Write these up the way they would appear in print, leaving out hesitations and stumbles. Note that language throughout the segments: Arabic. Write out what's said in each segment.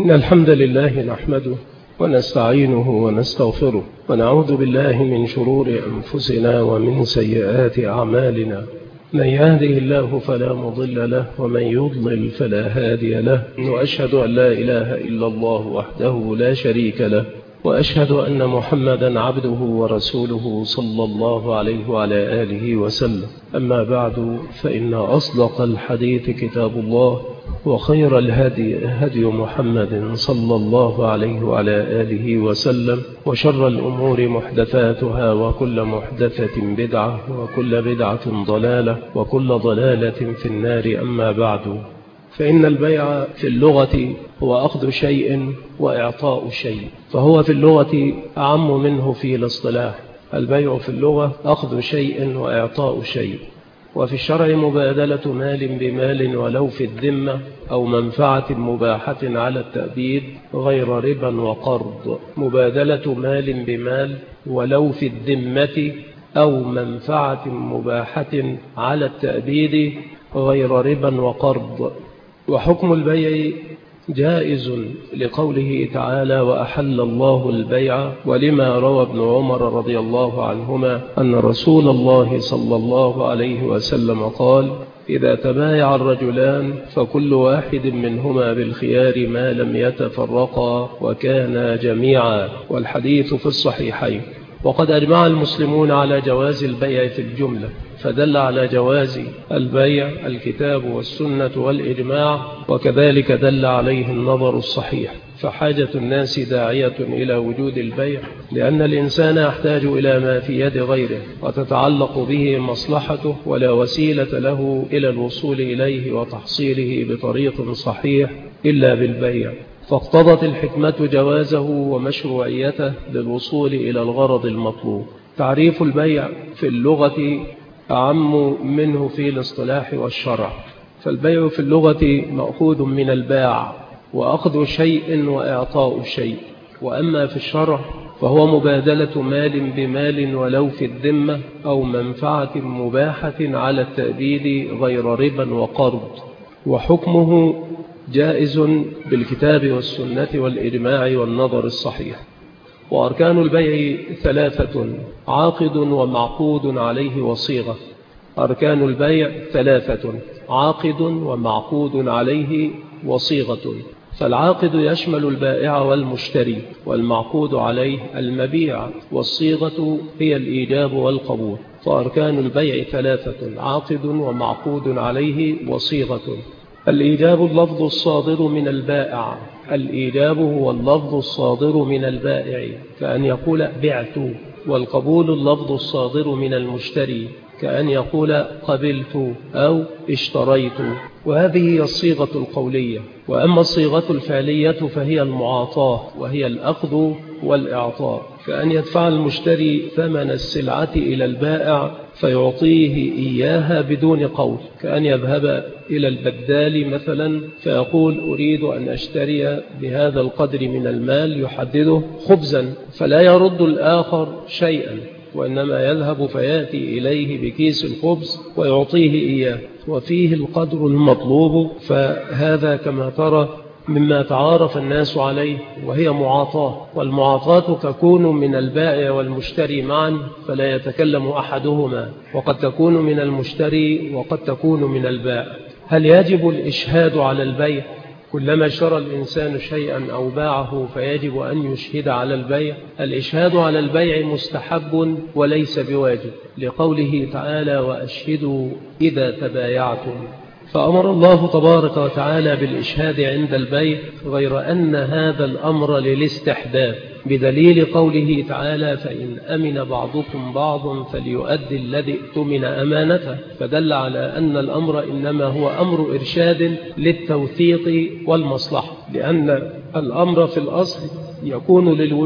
إن الحمد لله نحمده ونستعينه ونستغفره ونعوذ بالله من شرور أنفسنا ومن سيئات أعمالنا. من يهده الله فلا مضل له ومن يضلل فلا هادي له. وأشهد أن لا إله إلا الله وحده لا شريك له، وأشهد أن محمدا عبده ورسوله صلى الله عليه وعلى آله وسلم. أما بعد، فإن أصدق الحديث كتاب الله، وخير الهدي هدي محمد صلى الله عليه وعلى آله وسلم، وشر الأمور محدثاتها، وكل محدثة بدعة، وكل بدعة ضلالة، وكل ضلالة في النار. أما بعد، فإن البيع في اللغة هو أخذ شيء وإعطاء شيء، فهو في اللغة أعم منه في الاصطلاح. البيع في اللغة أخذ شيء وإعطاء شيء، وفي الشرع مبادلة مال بمال ولو في الذمة، أو منفعة مباحة على التأبيد غير ربا وقرض. مبادلة مال بمال ولو في الذمة أو منفعة مباحة على التأبيد غير ربا وقرض. وحكم البيع جائز لقوله تعالى: وأحل الله البيع، ولما روى ابن عمر رضي الله عنهما أن رسول الله صلى الله عليه وسلم قال: إذا تبايع الرجلان فكل واحد منهما بالخيار ما لم يتفرقا وكانا جميعا. والحديث في الصحيحين. وقد أجمع المسلمون على جواز البيع في الجملة، فدل على جواز البيع الكتاب والسنة والإجماع، وكذلك دل عليه النظر الصحيح. فحاجة الناس داعية إلى وجود البيع، لأن الإنسان يحتاج إلى ما في يد غيره وتتعلق به مصلحته، ولا وسيلة له إلى الوصول إليه وتحصيله بطريق صحيح إلا بالبيع، فاقتضت الحكمة جوازه ومشروعيته للوصول إلى الغرض المطلوب. تعريف البيع في اللغة أعم منه في الاصطلاح والشرع. فالبيع في اللغة مأخوذ من الباع، وأخذ شيء وإعطاء شيء. وأما في الشرع فهو مبادلة مال بمال ولو في الذمة، أو منفعة مباحة على التأبيد غير ربا وقرض. وحكمه جائز بالكتاب والسنة والإجماع والنظر الصحيح. وأركان البيع ثلاثة: عاقد ومعقود عليه وصيغة. أركان البيع ثلاثة: عاقد ومعقود عليه وصيغة. فالعاقد يشمل البائع والمشتري، والمعقود عليه المبيع، والصيغة هي الإيجاب والقبول. فأركان البيع ثلاثة: عاقد ومعقود عليه وصيغة. الإيجاب اللفظ الصادر من البائع. الإيجاب هو اللفظ الصادر من البائع، كأن يقول بعت. والقبول اللفظ الصادر من المشتري، كأن يقول قبلت أو اشتريت. وهذه هي الصيغة القولية. وأما الصيغة الفعلية فهي المعاطاة، وهي الأخذ والإعطاء، كأن يدفع المشتري ثمن السلعة إلى البائع فيعطيه إياها بدون قول، كأن يذهب إلى البدال مثلا فيقول: أريد أن أشتري بهذا القدر من المال، يحدده خبزا، فلا يرد الآخر شيئا، وإنما يذهب فيأتي إليه بكيس الخبز ويعطيه إياه، وفيه القدر المطلوب. فهذا كما ترى مما تعارف الناس عليه، وهي معاطاة. والمعاطاة تكون من البائع والمشتري معا، فلا يتكلم أحدهما، وقد تكون من المشتري وقد تكون من البائع. هل يجب الإشهاد على البيع؟ كلما اشترى الإنسان شيئا أو باعه فيجب أن يشهد على البيع؟ الإشهاد على البيع مستحب وليس بواجب، لقوله تعالى: وأشهدوا إذا تبايعتم. فأمر الله تبارك وتعالى بالإشهاد عند البيع، غير أن هذا الأمر للاستحباب، بدليل قوله تعالى: فإن أمن بعضكم بعضا فليؤدي الذي اؤتمن أمانته. فدل على أن الأمر إنما هو أمر إرشاد للتوثيق والمصلحة، لأن الأمر في الأصل يكون للوجوب،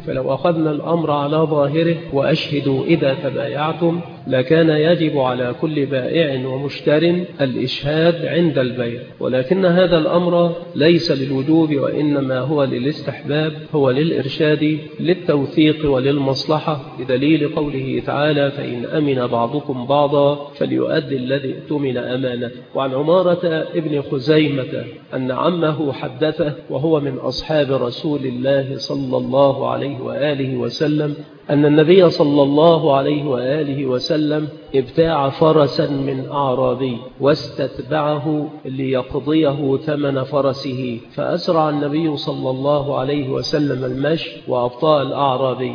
فلو أخذنا الأمر على ظاهره وأشهدوا إذا تبايعتم لكان يجب على كل بائع ومشتر الإشهاد عند البيع، ولكن هذا الأمر ليس للوجوب وإنما هو للاستحباب، هو للإرشاد للتوثيق وللمصلحة، بدليل قوله تعالى: فإن أمن بعضكم بعضا فليؤدي الذي اؤتمن أمانته. وعن عمارة ابن خزيمة أن عمه حدثه وهو من أصحاب رسول الله صلى الله عليه وآله وسلم أن النبي صلى الله عليه وآله وسلم ابتاع فرسا من أعرابي واستتبعه ليقضيه ثمن فرسه، فأسرع النبي صلى الله عليه وسلم المشي وأبطأ الأعرابي،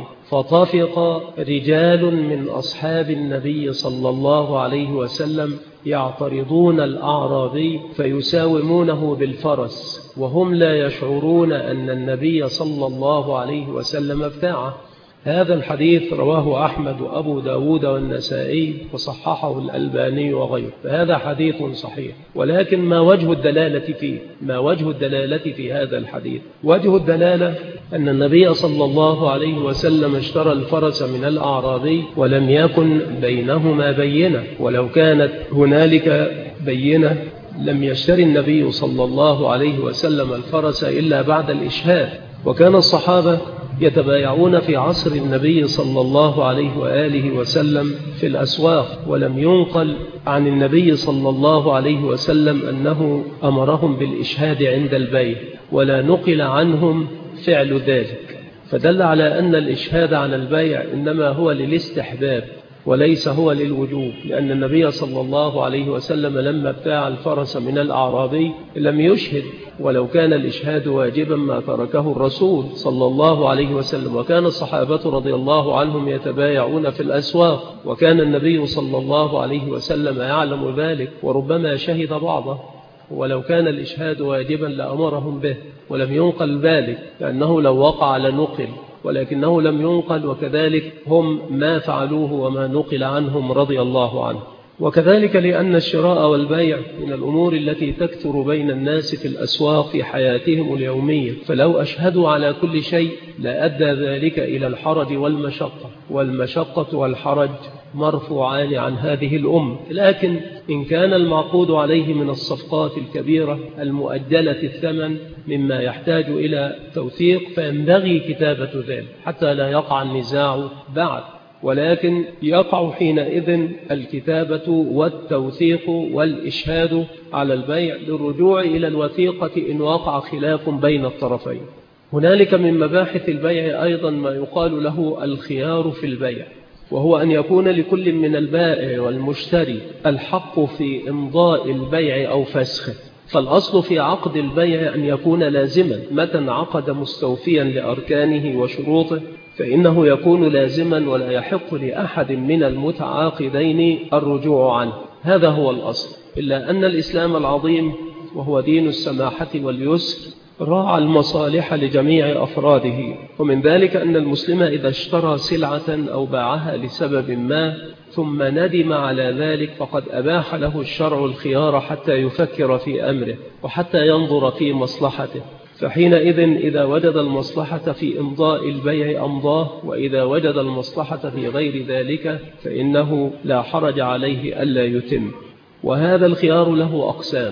فطفق رجال من أصحاب النبي صلى الله عليه وسلم يعترضون الأعرابي فيساومونه بالفرس وهم لا يشعرون أن النبي صلى الله عليه وسلم ابتاعه. هذا الحديث رواه أحمد وأبو داود والنسائي وصححه الألباني وغيره، فهذا حديث صحيح. ولكن ما وجه الدلالة فيه؟ ما وجه الدلالة في هذا الحديث؟ وجه الدلالة أن النبي صلى الله عليه وسلم اشترى الفرس من الأعرابي ولم يكن بينهما بينة، ولو كانت هنالك بينة لم يشتري النبي صلى الله عليه وسلم الفرس إلا بعد الإشهاد. وكان الصحابة يتبايعون في عصر النبي صلى الله عليه وآله وسلم في الأسواق، ولم ينقل عن النبي صلى الله عليه وسلم أنه أمرهم بالإشهاد عند البيع، ولا نقل عنهم فعل ذلك، فدل على أن الإشهاد على البيع إنما هو للاستحباب وليس هو للوجوب، لأن النبي صلى الله عليه وسلم لما ابتاع الفرس من الأعرابي لم يشهد، ولو كان الإشهاد واجبا ما تركه الرسول صلى الله عليه وسلم. وكان الصحابة رضي الله عنهم يتبايعون في الأسواق، وكان النبي صلى الله عليه وسلم يعلم ذلك وربما شهد بعضه، ولو كان الإشهاد واجبا لأمرهم به، ولم ينقل ذلك لأنه لو وقع لنقل، ولكنه لم ينقل، وكذلك هم ما فعلوه وما نقل عنهم رضي الله عنه. وكذلك لأن الشراء والبيع من الأمور التي تكثر بين الناس في الأسواق في حياتهم اليومية، فلو أشهدوا على كل شيء لأدى ذلك إلى الحرج والمشقة، والمشقة والحرج مرفوعان عن هذه الأمة. لكن إن كان المعقود عليه من الصفقات الكبيرة المؤجلة الثمن مما يحتاج إلى توثيق فينبغي كتابة ذلك حتى لا يقع النزاع بعد، ولكن يقع حينئذ الكتابة والتوثيق والإشهاد على البيع للرجوع إلى الوثيقة إن وقع خلاف بين الطرفين. هنالك من مباحث البيع أيضا ما يقال له الخيار في البيع، وهو أن يكون لكل من البائع والمشتري الحق في إمضاء البيع أو فسخه. فالأصل في عقد البيع أن يكون لازما، متى انعقد مستوفيا لأركانه وشروطه فإنه يكون لازما ولا يحق لأحد من المتعاقدين الرجوع عنه، هذا هو الأصل. إلا أن الإسلام العظيم وهو دين السماحة واليسر راعى المصالح لجميع أفراده، ومن ذلك أن المسلم إذا اشترى سلعة أو باعها لسبب ما ثم ندم على ذلك فقد أباح له الشرع الخيار حتى يفكر في أمره وحتى ينظر في مصلحته، فحينئذ إذا وجد المصلحة في إمضاء البيع أمضاه، وإذا وجد المصلحة في غير ذلك فإنه لا حرج عليه ألا يتم. وهذا الخيار له أقسام،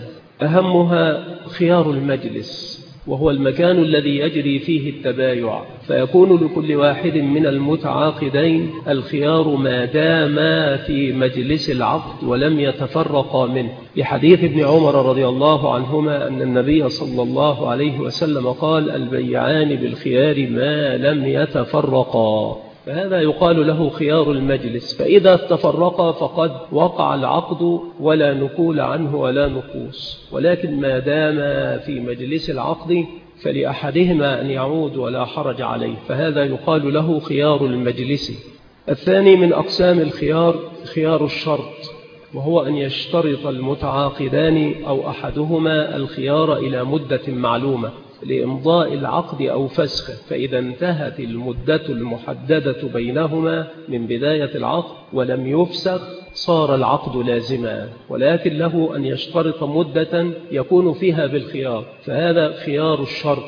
أهمها خيار المجلس، وهو المكان الذي يجري فيه التبايع، فيكون لكل واحد من المتعاقدين الخيار ما داما في مجلس العقد ولم يتفرقا منه، لحديث ابن عمر رضي الله عنهما أن النبي صلى الله عليه وسلم قال: البيعان بالخيار ما لم يتفرقا، فهذا يقال له خيار المجلس. فإذا تفرقا فقد وقع العقد ولا نقول عنه ولا نقوص، ولكن ما دام في مجلس العقد فلأحدهما أن يعود ولا حرج عليه، فهذا يقال له خيار المجلس. الثاني من أقسام الخيار خيار الشرط، وهو أن يشترط المتعاقدان أو أحدهما الخيار إلى مدة معلومة لإمضاء العقد أو فسخه، فإذا انتهت المدة المحددة بينهما من بداية العقد ولم يفسخ صار العقد لازما، ولكن له أن يشترط مدة يكون فيها بالخيار، فهذا خيار الشرط.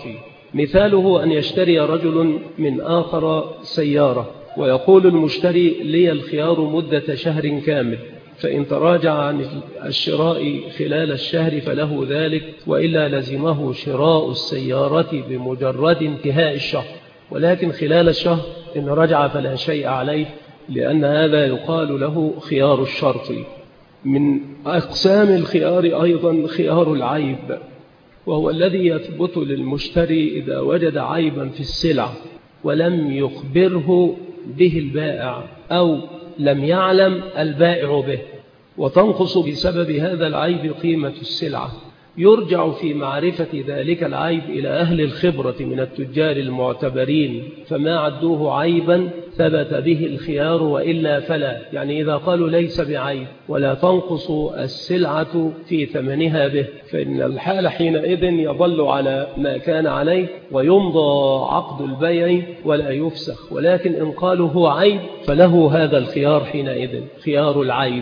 مثاله أن يشتري رجل من آخر سيارة ويقول المشتري لي الخيار مدة شهر كامل، فإن تراجع عن الشراء خلال الشهر فله ذلك، وإلا لزمه شراء السيارة بمجرد انتهاء الشهر، ولكن خلال الشهر إن رجع فلا شيء عليه، لأن هذا يقال له خيار الشرط. من أقسام الخيار أيضا خيار العيب، وهو الذي يثبت للمشتري إذا وجد عيبا في السلع ولم يخبره به البائع أو لم يعلم البائع به، وتنقص بسبب هذا العيب قيمة السلعة. يرجع في معرفة ذلك العيب إلى أهل الخبرة من التجار المعتبرين، فما عدوه عيبا ثبت به الخيار، وإلا فلا. يعني إذا قالوا ليس بعيب ولا تنقص السلعة في ثمنها به، فإن الحال حينئذ يظل على ما كان عليه ويمضى عقد البيع ولا يفسخ. ولكن إن قالوا هو عيب فله هذا الخيار حينئذ، خيار العيب.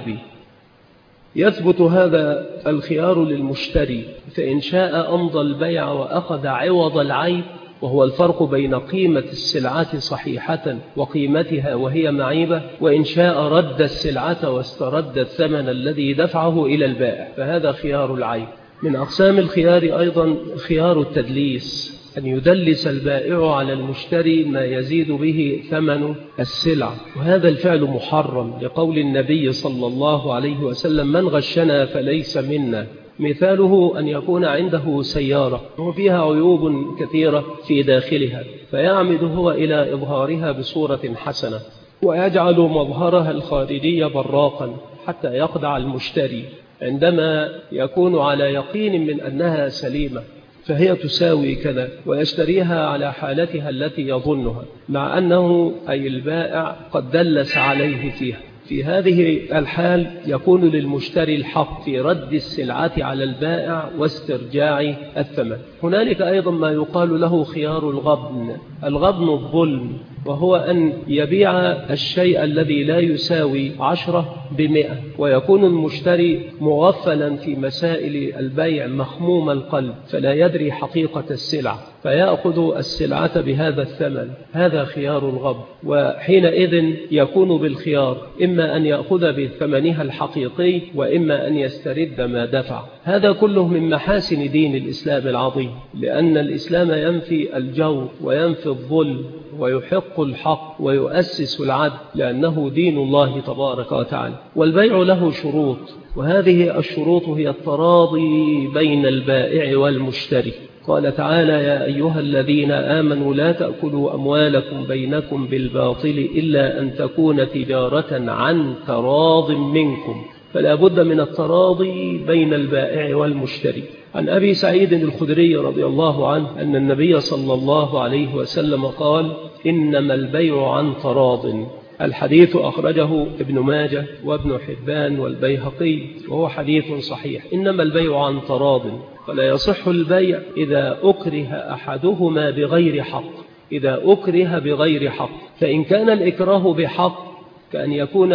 يثبت هذا الخيار للمشتري، فإن شاء أمضى البيع وأخذ عوض العيب، وهو الفرق بين قيمة السلعة صحيحة وقيمتها وهي معيبة، وإن شاء رد السلعة واسترد الثمن الذي دفعه إلى البائع، فهذا خيار العيب. من أقسام الخيار أيضا خيار التدليس، أن يدلس البائع على المشتري ما يزيد به ثمن السلع، وهذا الفعل محرم لقول النبي صلى الله عليه وسلم: من غشنا فليس منا. مثاله أن يكون عنده سيارة وفيها عيوب كثيرة في داخلها، فيعمد هو إلى إظهارها بصورة حسنة ويجعل مظهرها الخارجي براقا حتى يخدع المشتري، عندما يكون على يقين من أنها سليمة فهي تساوي كذا، ويشتريها على حالتها التي يظنها، مع أنه أي البائع قد دلس عليه فيها. في هذه الحال يكون للمشتري الحق في رد السلعة على البائع واسترجاع الثمن. هنالك أيضا ما يقال له خيار الغبن. الغبن الظلم، وهو أن يبيع الشيء الذي لا يساوي 10 ب100، ويكون المشتري مغفلا في مسائل البيع مخموم القلب، فلا يدري حقيقة السلعة، فيأخذ السلعة بهذا الثمن. هذا خيار الغبن، وحينئذ يكون بالخيار إما أن يأخذ بثمنها الحقيقي وإما أن يسترد ما دفع. هذا كله من محاسن دين الإسلام العظيم، لأن الإسلام ينفي الجور وينفي الظلم ويحق الحق ويؤسس العدل، لأنه دين الله تبارك وتعالى. والبيع له شروط، وهذه الشروط هي التراضي بين البائع والمشتري. قال تعالى: يا أيها الذين آمنوا لا تأكلوا أموالكم بينكم بالباطل إلا أن تكون تجارة عن تراض منكم. فلا بد من التراضي بين البائع والمشتري. عن أبي سعيد الخدري رضي الله عنه أن النبي صلى الله عليه وسلم قال: إنما البيع عن تراض. الحديث أخرجه ابن ماجه وابن حبان والبيهقي، وهو حديث صحيح. إنما البيع عن تراض، فلا يصح البيع إذا أكره أحدهما بغير حق. إذا أكره بغير حق، فإن كان الإكراه بحق كأن يكون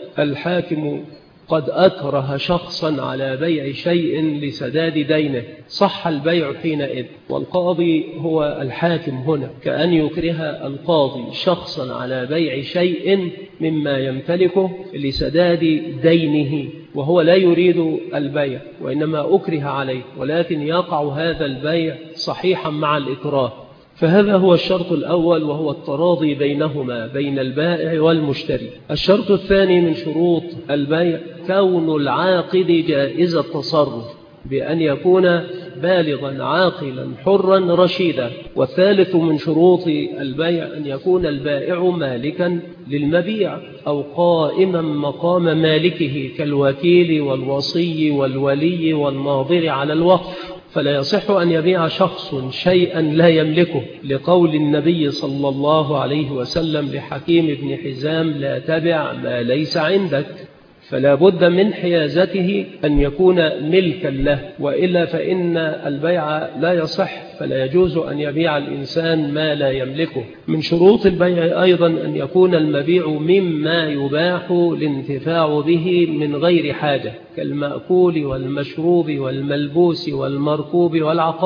الحاكم قد أكره شخصا على بيع شيء لسداد دينه، صح البيع حينئذ، والقاضي هو الحاكم هنا، كأن يكره القاضي شخصا على بيع شيء مما يمتلكه لسداد دينه، وهو لا يريد البيع وإنما أكره عليه، ولكن يقع هذا البيع صحيحا مع الإكراه. فهذا هو الشرط الأول، وهو التراضي بينهما بين البائع والمشتري. الشرط الثاني من شروط البيع كون العاقد جائز التصرف، بأن يكون بالغا عاقلا حرا رشيدا. والثالث من شروط البيع أن يكون البائع مالكا للمبيع أو قائما مقام مالكه كالوكيل والوصي والولي والناظر على الوقف. فلا يصح أن يبيع شخص شيئا لا يملكه، لقول النبي صلى الله عليه وسلم لحكيم بن حزام: لا تبع ما ليس عندك. فلا بد من حيازته أن يكون ملكا له، وإلا فإن البيع لا يصح، فلا يجوز أن يبيع الإنسان ما لا يملكه. من شروط البيع أيضا أن يكون المبيع مما يباح الانتفاع به من غير حاجة، كالمأكول والمشروب والملبوس والمركوب والعقار.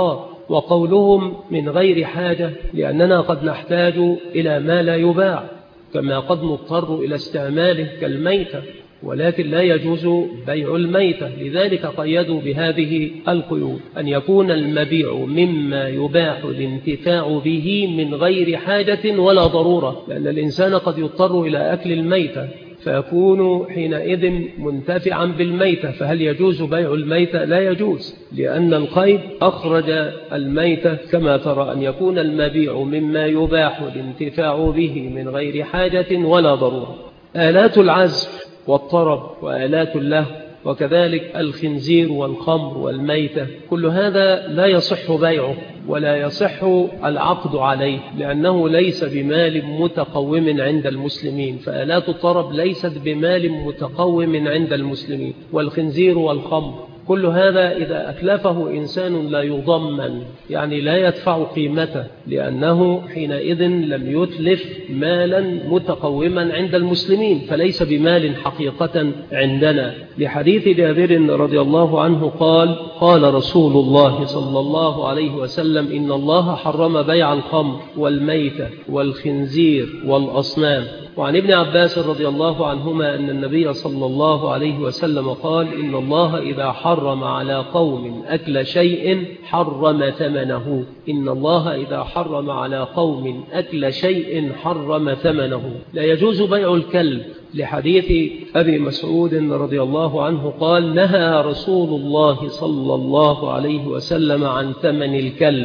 وقولهم من غير حاجة لأننا قد نحتاج إلى ما لا يباع، كما قد نضطر إلى استعماله كالميتة، ولكن لا يجوز بيع الميتة. لذلك قيدوا بهذه القيود: أن يكون المبيع مما يباح الانتفاع به من غير حاجة ولا ضرورة، لأن الإنسان قد يضطر إلى أكل الميتة فيكون حينئذ منتفعا بالميتة، فهل يجوز بيع الميتة؟ لا يجوز، لأن القيد أخرج الميتة كما ترى: أن يكون المبيع مما يباح الانتفاع به من غير حاجة ولا ضرورة. آلات العزف والطرب وآلات اللهو وكذلك الخنزير والخمر والميتة، كل هذا لا يصح بيعه ولا يصح العقد عليه، لأنه ليس بمال متقوم عند المسلمين. فآلات الطرب ليست بمال متقوم عند المسلمين، والخنزير والخمر كل هذا إذا أتلفه إنسان لا يضمن، يعني لا يدفع قيمته، لأنه حينئذ لم يتلف مالا متقوما عند المسلمين، فليس بمال حقيقة عندنا. لحديث جابر رضي الله عنه قال: قال رسول الله صلى الله عليه وسلم: إن الله حرم بيع الخمر والميتة والخنزير والأصنام. وعن ابن عباس رضي الله عنهما أن النبي صلى الله عليه وسلم قال: إن الله إذا حرم على قوم أكل شيء حرم ثمنه. إن الله إذا حرم على قوم أكل شيء حرم ثمنه. لا يجوز بيع الكلب، لحديث أبي مسعود رضي الله عنه قال: نهى رسول الله صلى الله عليه وسلم عن ثمن الكلب.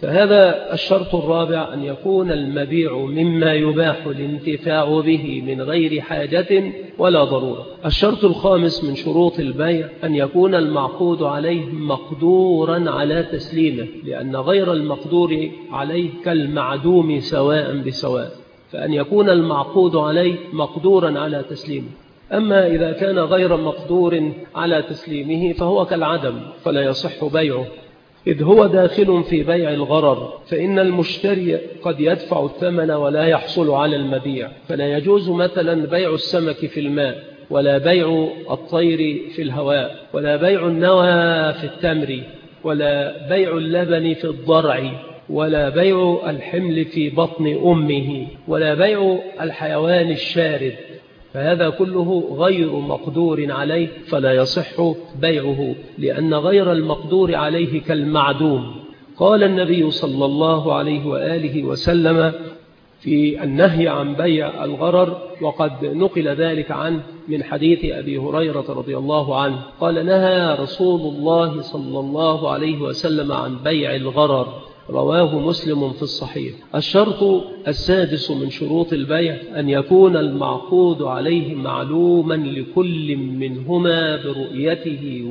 فهذا الشرط الرابع: أن يكون المبيع مما يباح الانتفاع به من غير حاجة ولا ضرورة. الشرط الخامس من شروط البيع: أن يكون المعقود عليه مقدورا على تسليمه، لأن غير المقدور عليه كالمعدوم سواء بسواء، فأن يكون المعقود عليه مقدورا على تسليمه. أما إذا كان غير مقدور على تسليمه فهو كالعدم، فلا يصح بيعه، إذ هو داخل في بيع الغرر، فإن المشتري قد يدفع الثمن ولا يحصل على المبيع. فلا يجوز مثلا بيع السمك في الماء، ولا بيع الطير في الهواء، ولا بيع النوى في التمر، ولا بيع اللبن في الضرع، ولا بيع الحمل في بطن أمه، ولا بيع الحيوان الشارد، فهذا كله غير مقدور عليه، فلا يصح بيعه، لأن غير المقدور عليه كالمعدوم. قال النبي صلى الله عليه وآله وسلم في النهي عن بيع الغرر، وقد نقل ذلك عنه من حديث أبي هريرة رضي الله عنه قال: نهى رسول الله صلى الله عليه وسلم عن بيع الغرر، رواه مسلم في الصحيح. الشرط السادس من شروط البيع: أن يكون المعقود عليه معلوما لكل منهما برؤيته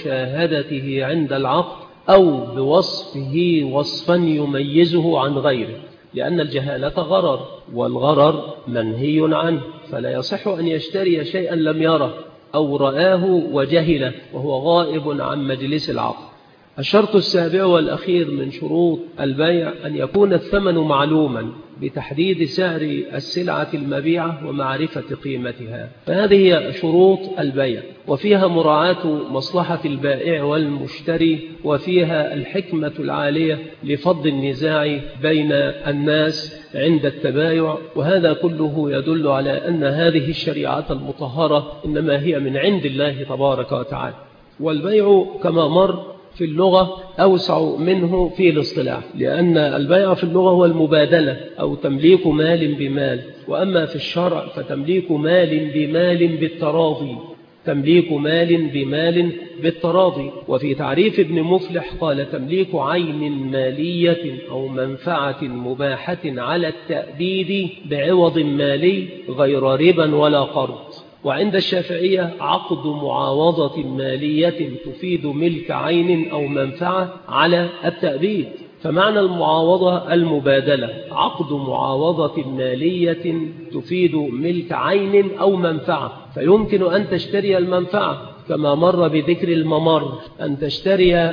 ومشاهدته عند العقد، أو بوصفه وصفا يميزه عن غيره، لأن الجهالة غرر، والغرر منهي عنه، فلا يصح أن يشتري شيئا لم يره أو رآه وجهله وهو غائب عن مجلس العقد. الشرط السابع والأخير من شروط البيع: أن يكون الثمن معلوما بتحديد سعر السلعة المبيعة ومعرفة قيمتها. فهذه هي شروط البيع، وفيها مراعاة مصلحة البائع والمشتري، وفيها الحكمة العالية لفض النزاع بين الناس عند التبايع. وهذا كله يدل على أن هذه الشريعة المطهرة إنما هي من عند الله تبارك وتعالى. والبيع كما مر في اللغة أوسع منه في الاصطلاح، لأن البيع في اللغة هو المبادلة أو تمليك مال بمال، وأما في الشرع فتمليك مال بمال بالتراضي، تمليك مال بمال بالتراضي. وفي تعريف ابن مفلح قال: تمليك عين مالية أو منفعة مباحة على التأبيد بعوض مالي غير ربا ولا قرض. وعند الشافعية عقد معاوضة مالية تفيد ملك عين أو منفعة على التأبيد. فمعنى المعاوضة المبادلة، عقد معاوضة مالية تفيد ملك عين أو منفعة، فيمكن أن تشتري المنفعة كما مر بذكر الممر، أن تشتري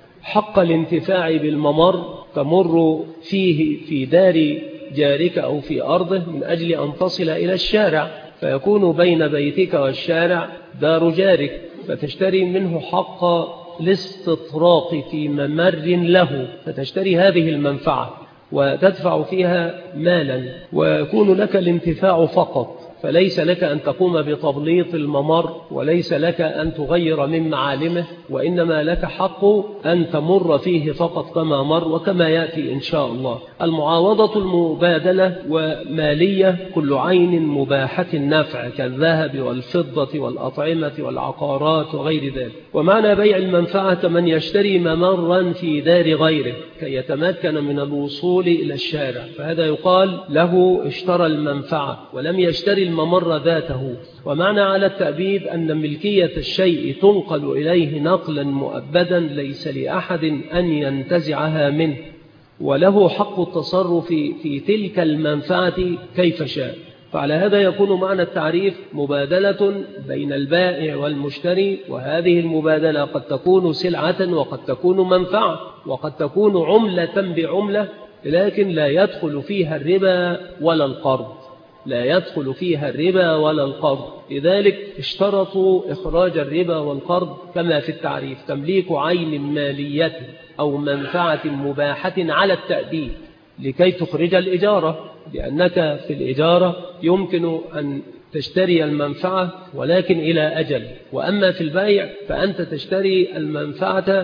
حق الانتفاع بالممر تمر فيه في دار جارك أو في أرضه من أجل أن تصل إلى الشارع، فيكون بين بيتك والشارع دار جارك، فتشتري منه حق لاستطراق في ممر له، فتشتري هذه المنفعة وتدفع فيها مالا ويكون لك الانتفاع فقط، فليس لك أن تقوم بتبليط الممر وليس لك أن تغير من معالمه، وإنما لك حق أن تمر فيه فقط كما مر وكما يأتي إن شاء الله. المعاوضة المبادلة ومالية كل عين مباحة النفع كالذهب والفضة والأطعمة والعقارات وغير ذلك. ومعنى بيع المنفعة من يشتري ممرا في دار غيره كي يتمكن من الوصول إلى الشارع، فهذا يقال له اشترى المنفعة ولم يشتري الممر ذاته. ومعنى على التأبيد أن ملكية الشيء تنقل إليه نقلا مؤبدا ليس لأحد أن ينتزعها منه، وله حق التصرف في تلك المنفعة كيف شاء. فعلى هذا يكون معنى التعريف مبادلة بين البائع والمشتري، وهذه المبادلة قد تكون سلعة وقد تكون منفعة وقد تكون عملة بعملة، لكن لا يدخل فيها الربا ولا القرض، لا يدخل فيها الربا ولا القرض. لذلك اشترطوا إخراج الربا والقرض كما في التعريف: تمليك عين مالية أو منفعة مباحة على التأبيد لكي تخرج الإجارة، لأنك في الإجارة يمكن أن تشتري المنفعة ولكن إلى أجل، وأما في البيع فأنت تشتري المنفعة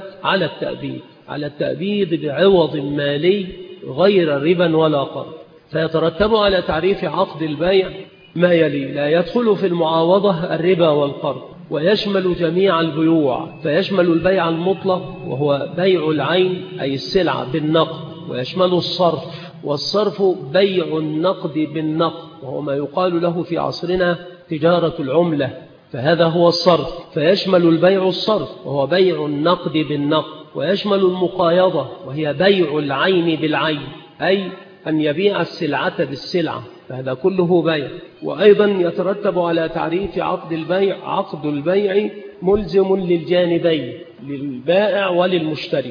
على التأبيد بعوض مالي غير ربا ولا قرض. فيترتب على تعريف عقد البيع ما يلي: لا يدخل في المعاوضة الربا والقرض، ويشمل جميع البيوع، فيشمل البيع المطلق وهو بيع العين أي السلعة بالنقد، ويشمل الصرف، والصرف بيع النقد بالنقد، وهو ما يقال له في عصرنا تجارة العملة، فهذا هو الصرف. فيشمل البيع الصرف وهو بيع النقد بالنقد، ويشمل المقايضة وهي بيع العين بالعين، أي أن يبيع السلعة بالسلعة، فهذا كله بيع. وأيضا يترتب على تعريف عقد البيع: عقد البيع ملزم للجانبين، للبائع وللمشتري،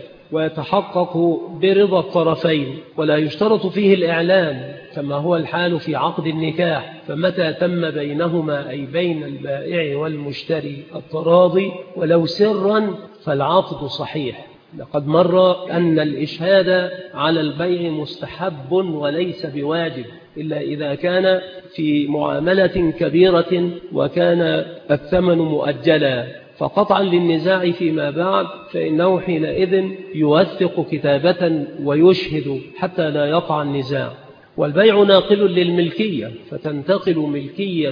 ويتحقق برضا الطرفين، ولا يشترط فيه الإعلان كما هو الحال في عقد النكاح، فمتى تم بينهما أي بين البائع والمشتري التراضي ولو سرا فالعقد صحيح. لقد مر أن الإشهاد على البيع مستحب وليس بواجب إلا إذا كان في معاملة كبيرة وكان الثمن مؤجلا، فقطعا للنزاع فيما بعد فإنه حينئذ يوثق كتابة ويشهد حتى لا يقع النزاع. والبيع ناقل للملكية، فتنتقل ملكية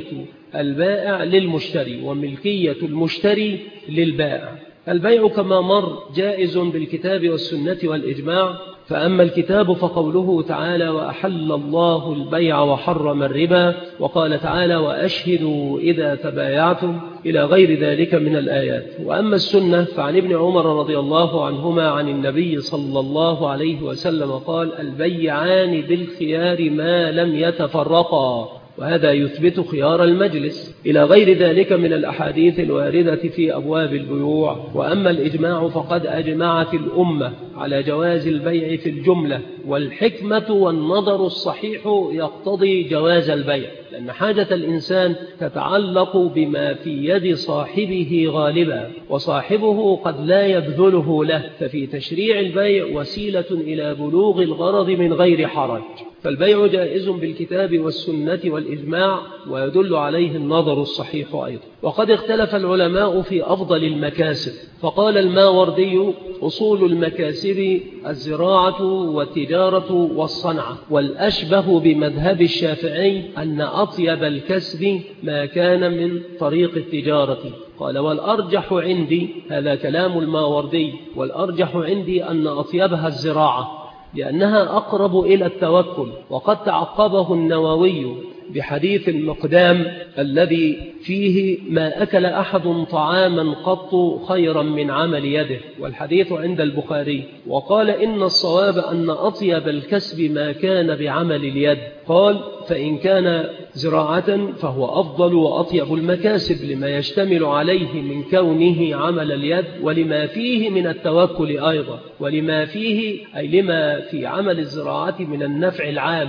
البائع للمشتري وملكية المشتري للبائع. البيع كما مر جائز بالكتاب والسنة والإجماع، فأما الكتاب فقوله تعالى: وأحل الله البيع وحرم الربا، وقال تعالى: وأشهدوا إذا تبايعتم، إلى غير ذلك من الآيات. وأما السنة فعن ابن عمر رضي الله عنهما عن النبي صلى الله عليه وسلم قال: البيعان بالخيار ما لم يتفرقا، وهذا يثبت خيار المجلس، إلى غير ذلك من الأحاديث الواردة في أبواب البيوع. وأما الإجماع فقد أجمعت الأمة على جواز البيع في الجملة، والحكمة والنظر الصحيح يقتضي جواز البيع، لأن حاجة الإنسان تتعلق بما في يد صاحبه غالبا، وصاحبه قد لا يبذله له، ففي تشريع البيع وسيلة إلى بلوغ الغرض من غير حرج. فالبيع جائز بالكتاب والسنة والإجماع، ويدل عليه النظر الصحيح أيضا. وقد اختلف العلماء في أفضل المكاسب، فقال الماوردي: أصول المكاسب الزراعة والتجارة والصنعة، والأشبه بمذهب الشافعي أن أطيب الكسب ما كان من طريق التجارة. قال: والأرجح عندي، هذا كلام الماوردي، والأرجح عندي أن أطيبها الزراعة لأنها أقرب إلى التوكل. وقد تعقبه النووي بحديث المقدام الذي فيه: ما أكل أحد طعاما قط خيرا من عمل يده، والحديث عند البخاري. وقال: إن الصواب أن أطيب الكسب ما كان بعمل اليد. قال: فإن كان زراعة فهو أفضل وأطيب المكاسب لما يشتمل عليه من كونه عمل اليد، ولما فيه من التوكل أيضا، ولما فيه أي لما في عمل الزراعة من النفع العام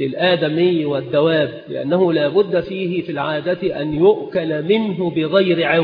للآدمي والدواب، لأنه لا بد فيه في العادة أن يؤكل منه بغير عوض،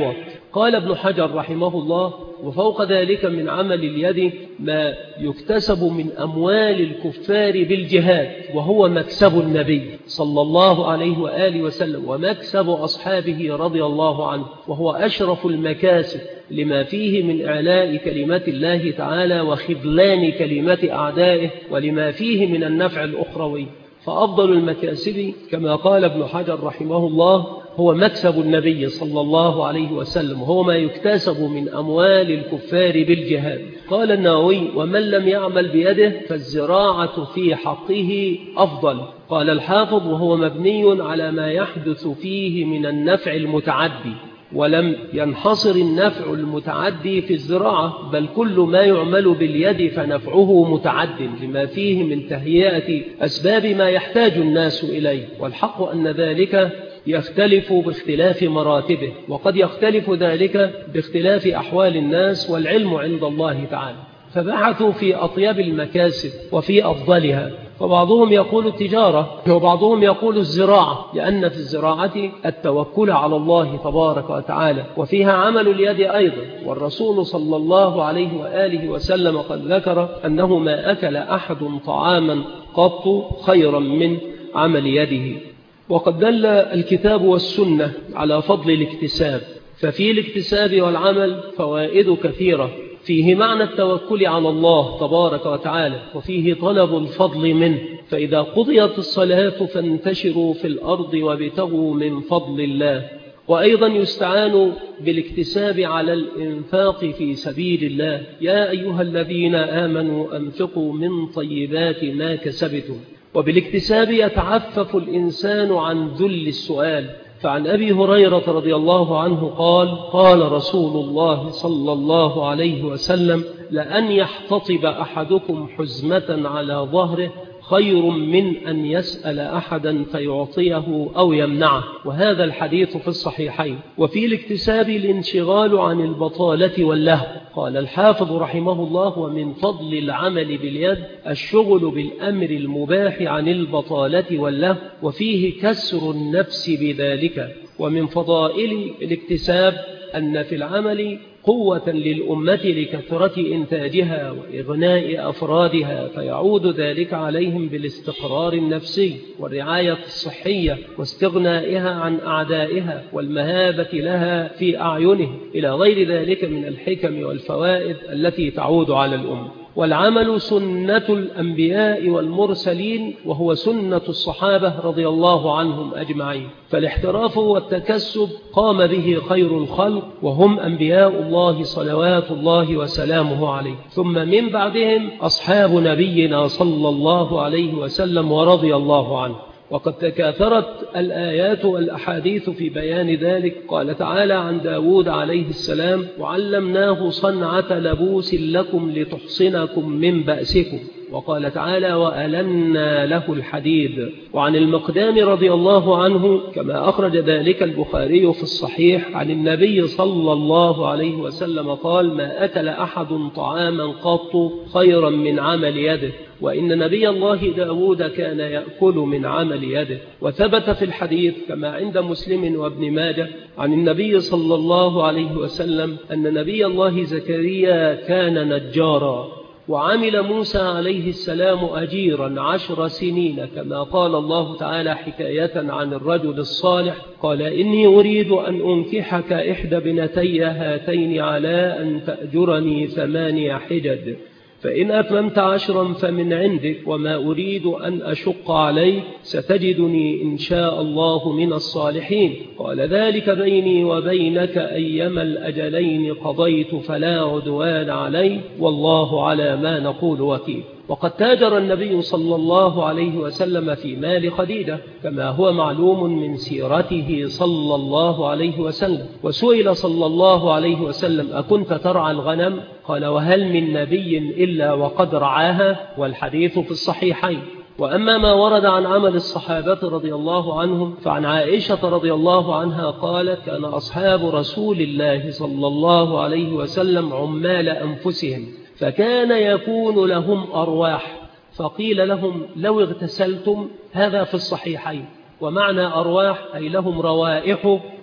قال ابن حجر رحمه الله: وفوق ذلك من عمل اليد ما يكتسب من أموال الكفار بالجهاد، وهو مكسب النبي صلى الله عليه وآله وسلم ومكسب أصحابه رضي الله عنه، وهو أشرف المكاسب لما فيه من إعلاء كلمة الله تعالى وخذلان كلمة أعدائه، ولما فيه من النفع الأخروي. فأفضل المكاسب كما قال ابن حجر رحمه الله هو مكسب النبي صلى الله عليه وسلم، وهو ما يكتسب من أموال الكفار بالجهاد. قال النووي: ومن لم يعمل بيده فالزراعة في حقه أفضل. قال الحافظ: وهو مبني على ما يحدث فيه من النفع المتعدي، ولم ينحصر النفع المتعدي في الزراعة، بل كل ما يعمل باليد فنفعه متعد لما فيه من تهيئة أسباب ما يحتاج الناس إليه. والحق أن ذلك يختلف باختلاف مراتبه، وقد يختلف ذلك باختلاف أحوال الناس، والعلم عند الله تعالى. فبحثوا في أطيب المكاسب وفي أفضلها، فبعضهم يقول التجارة وبعضهم يقول الزراعة، لأن في الزراعة التوكل على الله تبارك وتعالى، وفيها عمل اليد أيضا. والرسول صلى الله عليه وآله وسلم قد ذكر أنه ما أكل أحد طعاما قط خيرا من عمل يده. وقد دل الكتاب والسنة على فضل الاكتساب، ففي الاكتساب والعمل فوائد كثيرة، فيه معنى التوكل على الله تبارك وتعالى، وفيه طلب الفضل منه. فإذا قضيت الصلاة فانتشروا في الأرض وابتغوا من فضل الله. وأيضا يستعان بالاكتساب على الإنفاق في سبيل الله: يا أيها الذين آمنوا أنفقوا من طيبات ما كسبتم. وبالاكتساب يتعفف الإنسان عن ذل السؤال. فعن أبي هريرة رضي الله عنه قال: قال رسول الله صلى الله عليه وسلم: لأن يحتطب أحدكم حزمة على ظهره خير من أن يسأل أحدا فيعطيه أو يمنعه. وهذا الحديث في الصحيحين. وفي الاكتساب الانشغال عن البطالة واللهو. قال الحافظ رحمه الله: ومن فضل العمل باليد الشغل بالأمر المباح عن البطالة واللهو، وفيه كسر النفس بذلك. ومن فضائل الاكتساب أن في العمل قوة للأمة لكثرة إنتاجها وإغناء أفرادها، فيعود ذلك عليهم بالاستقرار النفسي والرعاية الصحية واستغنائها عن أعدائها والمهابة لها في أعينهم، إلى غير ذلك من الحكم والفوائد التي تعود على الأمة. والعمل سنة الأنبياء والمرسلين، وهو سنة الصحابة رضي الله عنهم أجمعين. فالاحتراف والتكسب قام به خير الخلق، وهم أنبياء الله صلوات الله وسلامه عليه، ثم من بعدهم أصحاب نبينا صلى الله عليه وسلم ورضي الله عنه. وقد تكاثرت الآيات والأحاديث في بيان ذلك. قال تعالى عن داود عليه السلام: وعلمناه صنعة لبوس لكم لتحصنكم من بأسكم. وقال تعالى: وألنا له الحديد. وعن المقدام رضي الله عنه كما أخرج ذلك البخاري في الصحيح عن النبي صلى الله عليه وسلم قال: ما أكل أحد طعاما قط خيرا من عمل يده، وإن نبي الله داود كان يأكل من عمل يده. وثبت في الحديث كما عند مسلم وابن ماجه عن النبي صلى الله عليه وسلم أن نبي الله زكريا كان نجارا، وعمل موسى عليه السلام أجيرا 10 سنين، كما قال الله تعالى حكاية عن الرجل الصالح: قال: إني أريد أن أنكحك إحدى ابنتي هاتين على أن تأجرني 8 حجج، فإن أتممت 10 فمن عندك، وما أريد أن أشق عليك، ستجدني إن شاء الله من الصالحين. قال: ذلك بيني وبينك أيما الأجلين قضيت فلا عدوان علي، والله على ما نقول وكيل. وقد تاجر النبي صلى الله عليه وسلم في مال خديجة كما هو معلوم من سيرته صلى الله عليه وسلم. وسئل صلى الله عليه وسلم: أكنت ترعى الغنم؟ قال: وهل من نبي إلا وقد رعاها؟ والحديث في الصحيحين. وأما ما ورد عن عمل الصحابة رضي الله عنهم فعن عائشة رضي الله عنها قالت: كان أصحاب رسول الله صلى الله عليه وسلم عمال أنفسهم، فكان يكون لهم أرواح، فقيل لهم: لو اغتسلتم. هذا في الصحيحين. ومعنى أرواح أي لهم روائح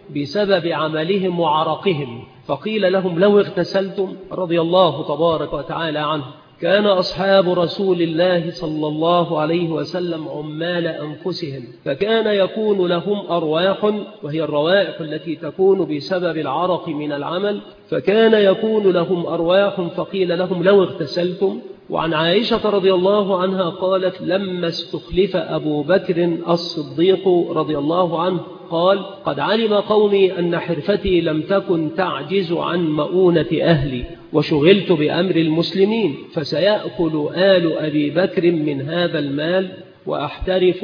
بسبب عملهم وعرقهم، فقيل لهم لو اغتسلتم رضي الله تبارك وتعالى عنه. كان أصحاب رسول الله صلى الله عليه وسلم عمال أنفسهم، فكان يكون لهم أرواح، وهي الروائح التي تكون بسبب العرق من العمل، فكان يكون لهم أرواح فقيل لهم لو اغتسلتم. وعن عائشة رضي الله عنها قالت لما استخلف أبو بكر الصديق رضي الله عنه قال قد علم قومي أن حرفتي لم تكن تعجز عن مؤونة أهلي وشغلت بأمر المسلمين، فسيأكل آل أبي بكر من هذا المال وأحترف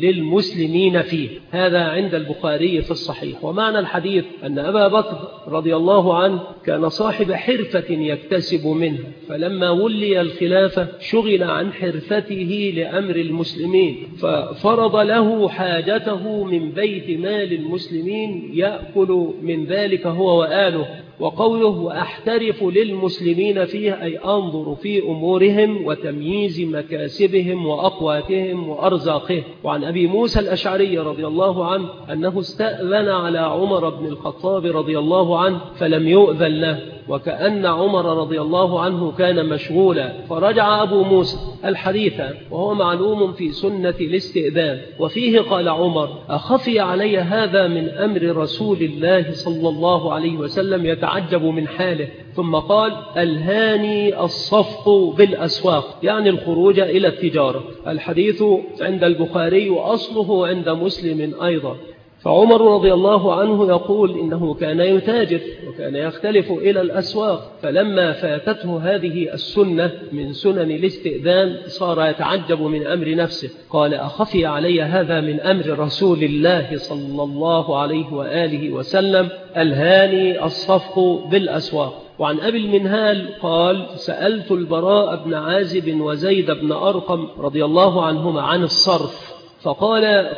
للمسلمين فيه. هذا عند البخاري في الصحيح. ومعنى الحديث أن أبا بكر رضي الله عنه كان صاحب حرفة يكتسب منها، فلما ولي الخلافة شغل عن حرفته لأمر المسلمين، ففرض له حاجته من بيت مال المسلمين يأكل من ذلك هو وآله. وقوله وأحترف للمسلمين فيه أي أنظر في أمورهم وتمييز مكاسبهم وأقواتهم وأرزاقهم. وعن أبي موسى الأشعري رضي الله عنه أنه استأذن على عمر بن الخطاب رضي الله عنه فلم يؤذن له، وكأن عمر رضي الله عنه كان مشغولا، فرجع أبو موسى الحديث وهو معلوم في سنة الاستئذان. وفيه قال عمر أخفي علي هذا من أمر رسول الله صلى الله عليه وسلم، يتعجب من حاله، ثم قال ألهاني الصفق بالأسواق، يعني الخروج إلى التجارة. الحديث عند البخاري وأصله عند مسلم أيضا. فعمر رضي الله عنه يقول إنه كان يتاجر وكان يختلف إلى الأسواق، فلما فاتته هذه السنة من سنن الاستئذان صار يتعجب من أمر نفسه، قال أخفي علي هذا من أمر رسول الله صلى الله عليه وآله وسلم، ألهاني الصفق بالأسواق. وعن أبي المنهال قال سألت البراء بن عازب وزيد بن أرقم رضي الله عنهما عن الصرف، فقال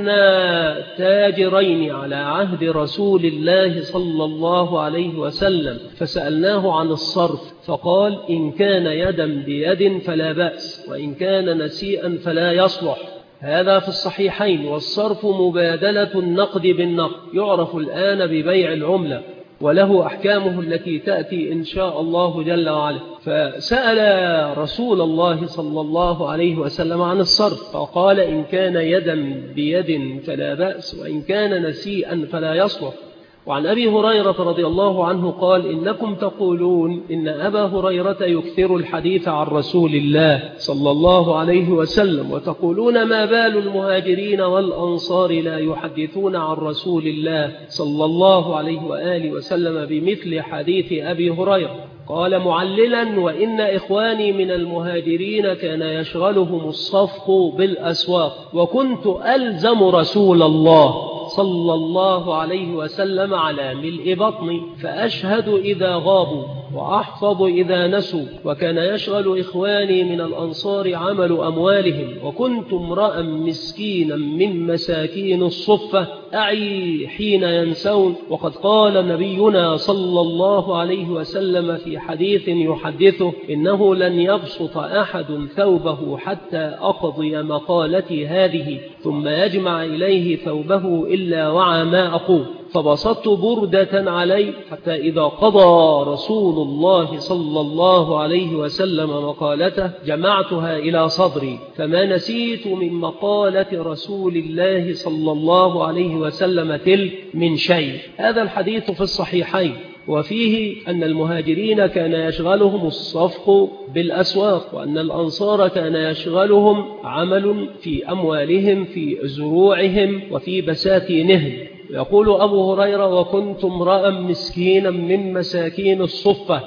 كنا تاجرين على عهد رسول الله صلى الله عليه وسلم، فسألناه عن الصرف فقال إن كان يدا بيد فلا بأس، وإن كان نسيئا فلا يصلح. هذا في الصحيحين. والصرف مبادلة النقد بالنقد، يعرف الآن ببيع العملة، وله أحكامه التي تأتي إن شاء الله جل وعلا. فسأل رسول الله صلى الله عليه وسلم عن الصرف فقال إن كان يدا بيد فلا بأس، وإن كان نسيئا فلا يصلح. وعن أبي هريرة رضي الله عنه قال إنكم تقولون إن أبا هريرة يكثر الحديث عن رسول الله صلى الله عليه وسلم، وتقولون ما بال المهاجرين والأنصار لا يحدثون عن رسول الله صلى الله عليه وآله وسلم بمثل حديث أبي هريرة. قال معللا وإن إخواني من المهاجرين كان يشغلهم الصفق بالأسواق، وكنت ألزم رسول الله صلى الله عليه وسلم على ملء بطني، فأشهد إذا غابوا وأحفظ إذا نسوا، وكان يشغل إخواني من الأنصار عمل أموالهم، وكنت امرأ مسكينا من مساكين الصفة أعي حين ينسون. وقد قال نبينا صلى الله عليه وسلم في حديث يحدثه إنه لن يبسط أحد ثوبه حتى أقضي مقالتي هذه ثم يجمع إليه ثوبه إلا وعى ما أقول، فبسطت بردة علي حتى إذا قضى رسول الله صلى الله عليه وسلم مقالته جمعتها إلى صدري، فما نسيت من مقالة رسول الله صلى الله عليه وسلم تلك من شيء. هذا الحديث في الصحيحين. وفيه أن المهاجرين كان يشغلهم الصفق بالأسواق، وأن الأنصار كان يشغلهم عمل في أموالهم في زروعهم وفي بساتينهم. يقول أبو هريرة وكنت امرأ مسكينا من مساكين الصفة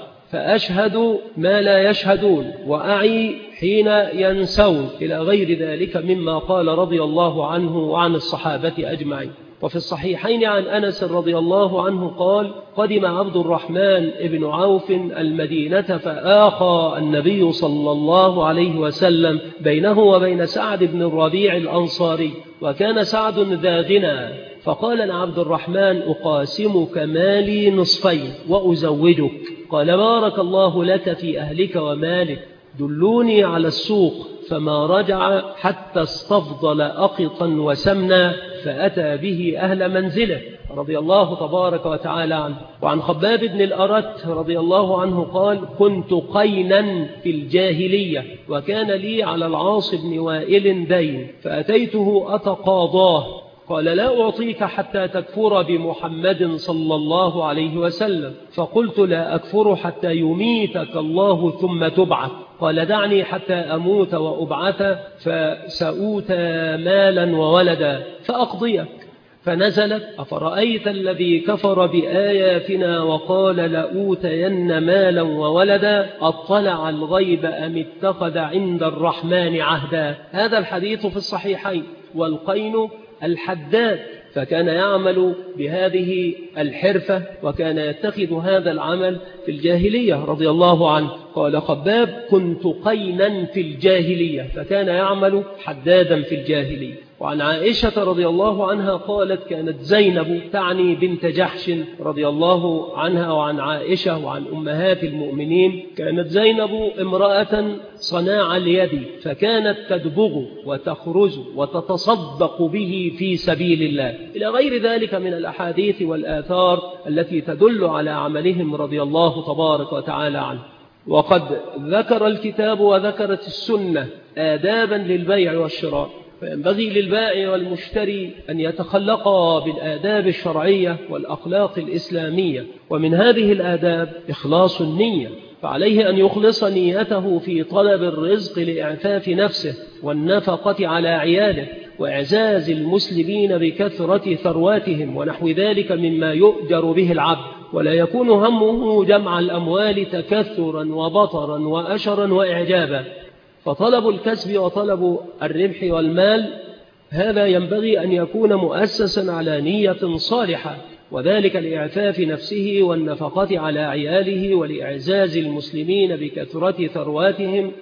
فأشهد ما لا يشهدون وأعي حين ينسون، إلى غير ذلك مما قال رضي الله عنه وعن الصحابة أجمعين. وفي الصحيحين عن أنس رضي الله عنه قال قدم عبد الرحمن بن عوف المدينة فآخى النبي صلى الله عليه وسلم بينه وبين سعد بن الربيع الأنصاري، وكان سعد ذا غنى، فقال عبد الرحمن أقاسمك مالي نصفين وأزوجك. قال بارك الله لك في أهلك ومالك، دلوني على السوق، فما رجع حتى استفضل أقطا وسمنا فأتى به أهل منزله. رضي الله تبارك وتعالى عنه. وعن خباب بن الأرت رضي الله عنه قال: كنت قينا في الجاهلية، وكان لي على العاص بن وائل دين، فأتيته أتقاضاه، قال: لا أعطيك حتى تكفر بمحمد صلى الله عليه وسلم. فقلت: لا أكفر حتى يميتك الله ثم تبعث. قال: دعني حتى أموت وأبعث فسأوتى مالا وولدا فأقضيك. فنزلت: أفرأيت الذي كفر بآياتنا وقال لأوتين مالا وولدا أطلع الغيب أم اتخذ عند الرحمن عهدا. هذا الحديث في الصحيحين. والقين الحداد، فكان يعمل بهذه الحرفة وكان يتخذ هذا العمل في الجاهلية رضي الله عنه. قال خباب: كنت قينا في الجاهلية، فكان يعمل حدادا في الجاهلية. وعن عائشة رضي الله عنها قالت: كانت زينب، تعني بنت جحش رضي الله عنها وعن عائشة وعن أمهات المؤمنين، كانت زينب امرأة صناع اليد، فكانت تدبغ وتخرج وتتصدق به في سبيل الله، إلى غير ذلك من الأحاديث والآثار التي تدل على عملهم رضي الله تبارك وتعالى عنه. وقد ذكر الكتاب وذكرت السنة آدابا للبيع والشراء، فينبغي للبائع والمشتري أن يتخلقا بالآداب الشرعية والأخلاق الإسلامية. ومن هذه الآداب إخلاص النية، فعليه أن يخلص نيته في طلب الرزق لإعفاف نفسه والنفقة على عياله وإعزاز المسلمين بكثرة ثرواتهم ونحو ذلك مما يؤجر به العبد، ولا يكون همه جمع الأموال تكثرا وبطرا وأشرا وإعجابا. فطلب الكسب وطلب الربح والمال هذا ينبغي أن يكون مؤسسا على نية صالحة، وذلك لإعفاف نفسه والنفقة على عياله ولإعزاز المسلمين بكثرة ثرواتهم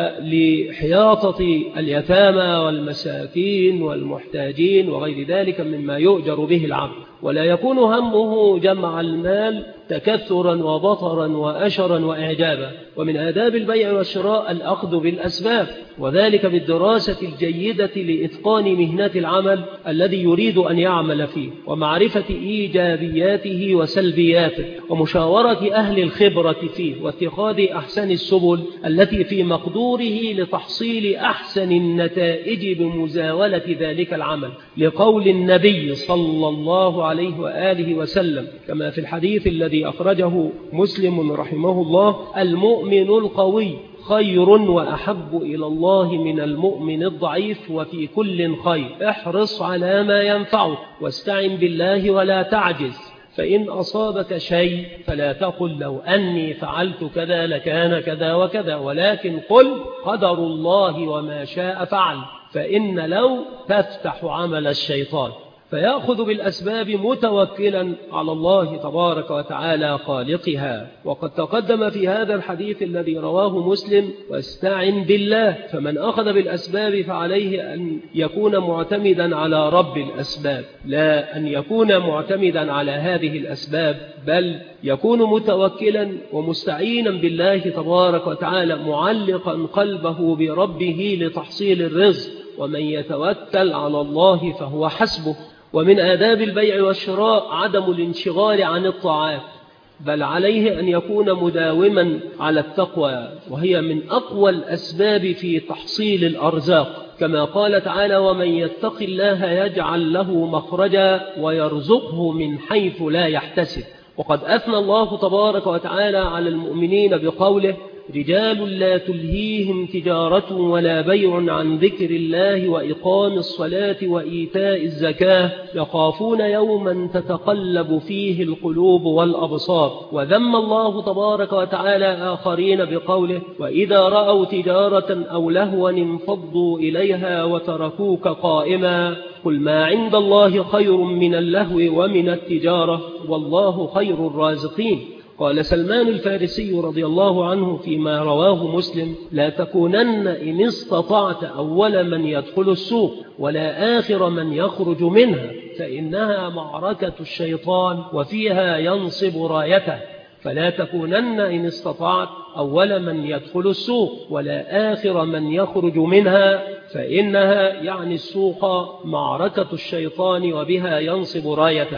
ولحياطة اليتامى والمساكين والمحتاجين وغير ذلك مما يؤجر به العبد. ولا يكون همه جمع المال تكثرا وبطرا وأشرا وإعجابا. ومن آداب البيع والشراء الأخذ بالأسباب، وذلك بالدراسة الجيدة لإتقان مهنة العمل الذي يريد أن يعمل فيه، ومعرفة إيجابياته وسلبياته، ومشاورة أهل الخبرة فيه، واتخاذ أحسن السبل التي في مقدوره لتحصيل أحسن النتائج بمزاولة ذلك العمل، لقول النبي صلى الله عليه وآله وسلم كما في الحديث الذي أخرجه مسلم رحمه الله: المؤمن القوي خير وأحب إلى الله من المؤمن الضعيف، وفي كل خير، احرص على ما ينفعك واستعن بالله ولا تعجز، فإن أصابك شيء فلا تقل لو أني فعلت كذا لكان كذا وكذا، ولكن قل قدر الله وما شاء فعل، فإن لو تفتح عمل الشيطان. فيأخذ بالأسباب متوكلا على الله تبارك وتعالى خالقها. وقد تقدم في هذا الحديث الذي رواه مسلم: واستعن بالله. فمن أخذ بالأسباب فعليه أن يكون معتمدا على رب الأسباب، لا أن يكون معتمدا على هذه الأسباب، بل يكون متوكلا ومستعينا بالله تبارك وتعالى، معلقا قلبه بربه لتحصيل الرزق، ومن يتوكل على الله فهو حسبه. ومن آداب البيع والشراء عدم الانشغال عن الطاعات، بل عليه أن يكون مداوما على التقوى، وهي من أقوى الأسباب في تحصيل الأرزاق، كما قال تعالى: ومن يتق الله يجعل له مخرجا ويرزقه من حيث لا يحتسب. وقد أثنى الله تبارك وتعالى على المؤمنين بقوله: رجال لا تلهيهم تجارة ولا بيع عن ذكر الله وإقام الصلاة وإيتاء الزكاة يخافون يوما تتقلب فيه القلوب والأبصار. وذم الله تبارك وتعالى آخرين بقوله: وإذا رأوا تجارة أو لهوا انفضوا إليها وتركوك قائما قل ما عند الله خير من اللهو ومن التجارة والله خير الرازقين. قال سلمان الفارسي رضي الله عنه فيما رواه مسلم: لا تكونن إن استطعت أول من يدخل السوق ولا آخر من يخرج منها، فإنها معركة الشيطان وفيها ينصب رايته. فلا تكونن إن استطعت أول من يدخل السوق ولا آخر من يخرج منها، فإنها يعني السوق معركة الشيطان وبها ينصب رايته.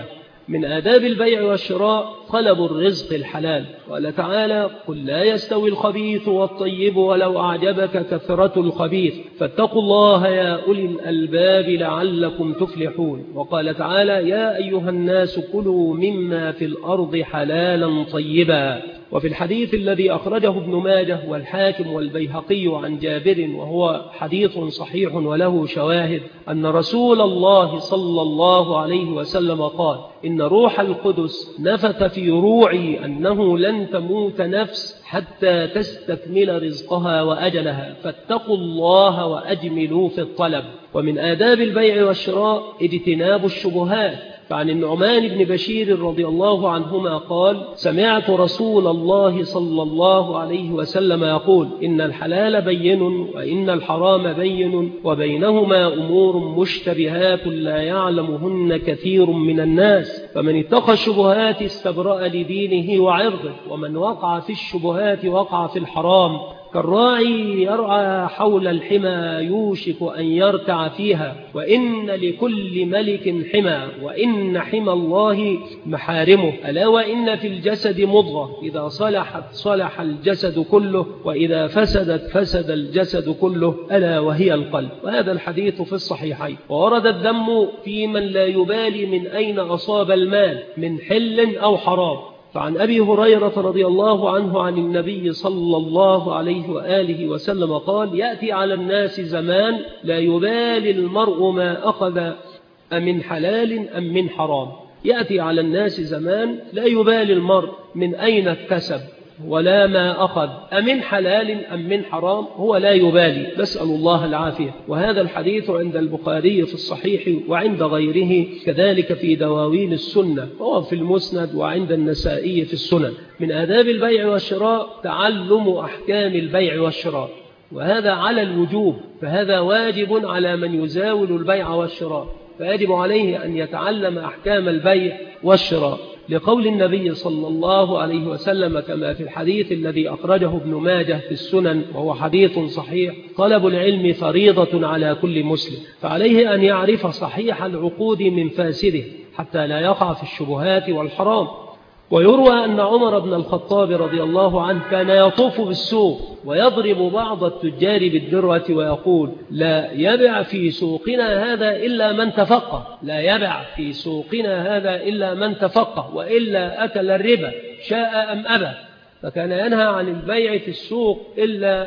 من آداب البيع والشراء طلب الرزق الحلال. قال تعالى: قل لا يستوي الخبيث والطيب ولو أعجبك كثرة الخبيث فاتقوا الله يا أولي الألباب لعلكم تفلحون. وقال تعالى: يا أيها الناس كلوا مما في الأرض حلالا طيبا. وفي الحديث الذي أخرجه ابن ماجه والحاكم والبيهقي عن جابر وهو حديث صحيح وله شواهد أن رسول الله صلى الله عليه وسلم قال: إن روح القدس نفث في روعي أنه لن تموت نفس حتى تستكمل رزقها وأجلها فاتقوا الله وأجملوا في الطلب. ومن آداب البيع والشراء اجتناب الشبهات. فعن النعمان بن بشير رضي الله عنهما قال: سمعت رسول الله صلى الله عليه وسلم يقول: إن الحلال بين وإن الحرام بين وبينهما أمور مشتبهات لا يعلمهن كثير من الناس فمن اتقى الشبهات استبرأ لدينه وعرضه ومن وقع في الشبهات وقع في الحرام كالراعي يرعى حول الحمى يوشك أن يرتع فيها وإن لكل ملك حمى وإن حمى الله محارمه ألا وإن في الجسد مضغة إذا صلحت صلح الجسد كله وإذا فسدت فسد الجسد كله ألا وهي القلب. وهذا الحديث في الصحيحين. وورد الذم في من لا يبالي من أين أصاب المال من حل أو حرام. فعن أبي هريرة رضي الله عنه عن النبي صلى الله عليه وآله وسلم قال: يأتي على الناس زمان لا يبالي المرء ما أخذ أمن حلال أم من حرام. يأتي على الناس زمان لا يبالي المرء من أين اكتسب ولا ما أخذ أمن حلال أم من حرام، هو لا يبالي، نسأل الله العافية. وهذا الحديث عند البخاري في الصحيح وعند غيره كذلك في دواوين السنة وهو في المسند وعند النسائي في السنن. من آداب البيع والشراء تعلم أحكام البيع والشراء، وهذا على الوجوب، فهذا واجب على من يزاول البيع والشراء، فيجب عليه أن يتعلم أحكام البيع والشراء لقول النبي صلى الله عليه وسلم كما في الحديث الذي أخرجه ابن ماجه في السنن وهو حديث صحيح: طلب العلم فريضة على كل مسلم، فعليه أن يعرف صحيح العقود من فاسده حتى لا يقع في الشبهات والحرام. ويروى أن عمر بن الخطاب رضي الله عنه كان يطوف بالسوق ويضرب بعض التجار بالدرة ويقول: لا يبع في سوقنا هذا إلا من تفقه، لا يبع في سوقنا هذا إلا من تفقه وإلا أكل الربا شاء أم أبى. فكان ينهى عن البيع في السوق إلا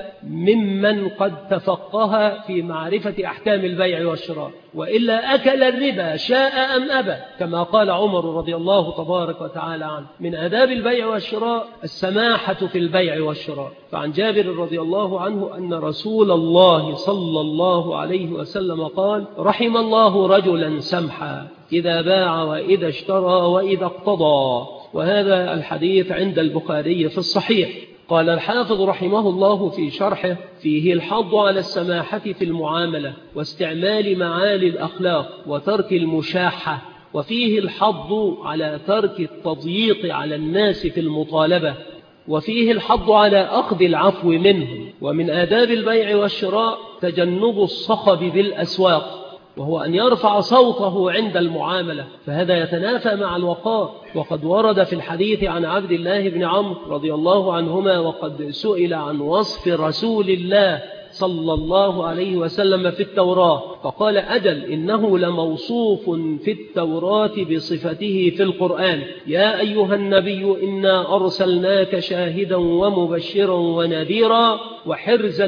ممن قد تفقه في معرفة أحكام البيع والشراء وإلا أكل الربا شاء أم أبى، كما قال عمر رضي الله تبارك وتعالى عنه. من آداب البيع والشراء السماحة في البيع والشراء. فعن جابر رضي الله عنه أن رسول الله صلى الله عليه وسلم قال: رحم الله رجلا سمحا إذا باع وإذا اشترى وإذا اقتضى. وهذا الحديث عند البخاري في الصحيح. قال الحافظ رحمه الله في شرحه: فيه الحض على السماحة في المعاملة واستعمال معالي الأخلاق وترك المشاحة، وفيه الحض على ترك التضييق على الناس في المطالبة، وفيه الحض على أخذ العفو منهم. ومن آداب البيع والشراء تجنب الصخب بالأسواق، وهو أن يرفع صوته عند المعاملة، فهذا يتنافى مع الوقار. وقد ورد في الحديث عن عبد الله بن عمرو رضي الله عنهما وقد سئل عن وصف رسول الله صلى الله عليه وسلم في التوراة فقال: أجل إنه لموصوف في التوراة بصفته في القرآن: يا أيها النبي إنا أرسلناك شاهدا ومبشرا ونذيرا وحرزا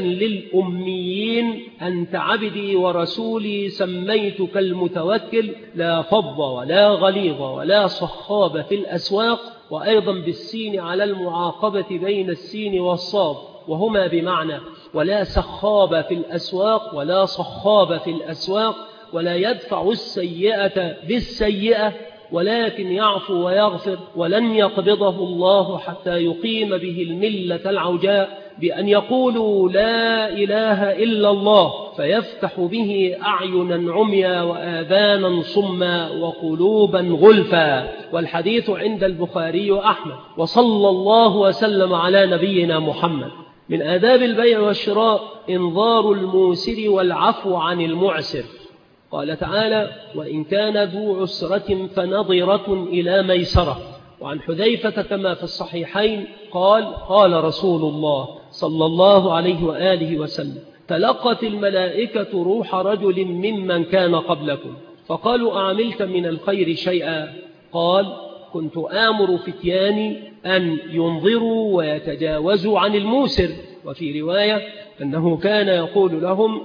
للأميين أنت عبدي ورسولي سميتك المتوكل لا فض ولا غليظ ولا صخاب في الأسواق. وأيضا بالسين على المعاقبة بين السين والصاد وهما بمعنى: ولا سخاب في الأسواق ولا صخاب في الأسواق، ولا يدفع السيئة بالسيئة ولكن يعفو ويغفر، ولن يقبضه الله حتى يقيم به الملة العوجاء بأن يقولوا لا إله إلا الله فيفتح به أعينا عميا وآذانا صما وقلوبا غلفا. والحديث عند البخاري وأحمد. وصلى الله وسلم على نبينا محمد. من آداب البيع والشراء إنظار الموسر والعفو عن المعسر. قال تعالى: وإن كان ذو عسرة فنظرة إلى ميسرة. وعن حذيفة كما في الصحيحين قال: قال رسول الله صلى الله عليه وآله وسلم: تلقت الملائكة روح رجل ممن كان قبلكم فقالوا: أعملت من الخير شيئا؟ قال: كنت آمر فتياني أن ينظروا ويتجاوزوا عن الموسر. وفي رواية أنه كان يقول لهم: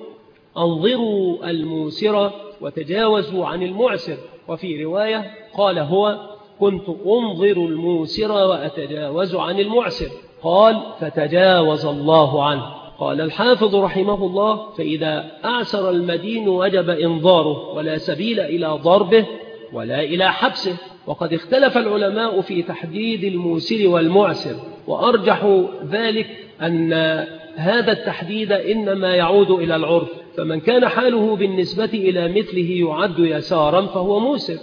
أنظروا الموسر وتجاوزوا عن المعسر. وفي رواية قال هو: كنت أنظر الموسر وأتجاوز عن المعسر. قال: فتجاوز الله عنه. قال الحافظ رحمه الله: فإذا أعسر المدين وجب إنظاره، ولا سبيل إلى ضربه ولا إلى حبسه. وقد اختلف العلماء في تحديد الموسر والمعسر، وأرجح ذلك أن هذا التحديد إنما يعود إلى العرف، فمن كان حاله بالنسبة إلى مثله يعد يسارا فهو موسر،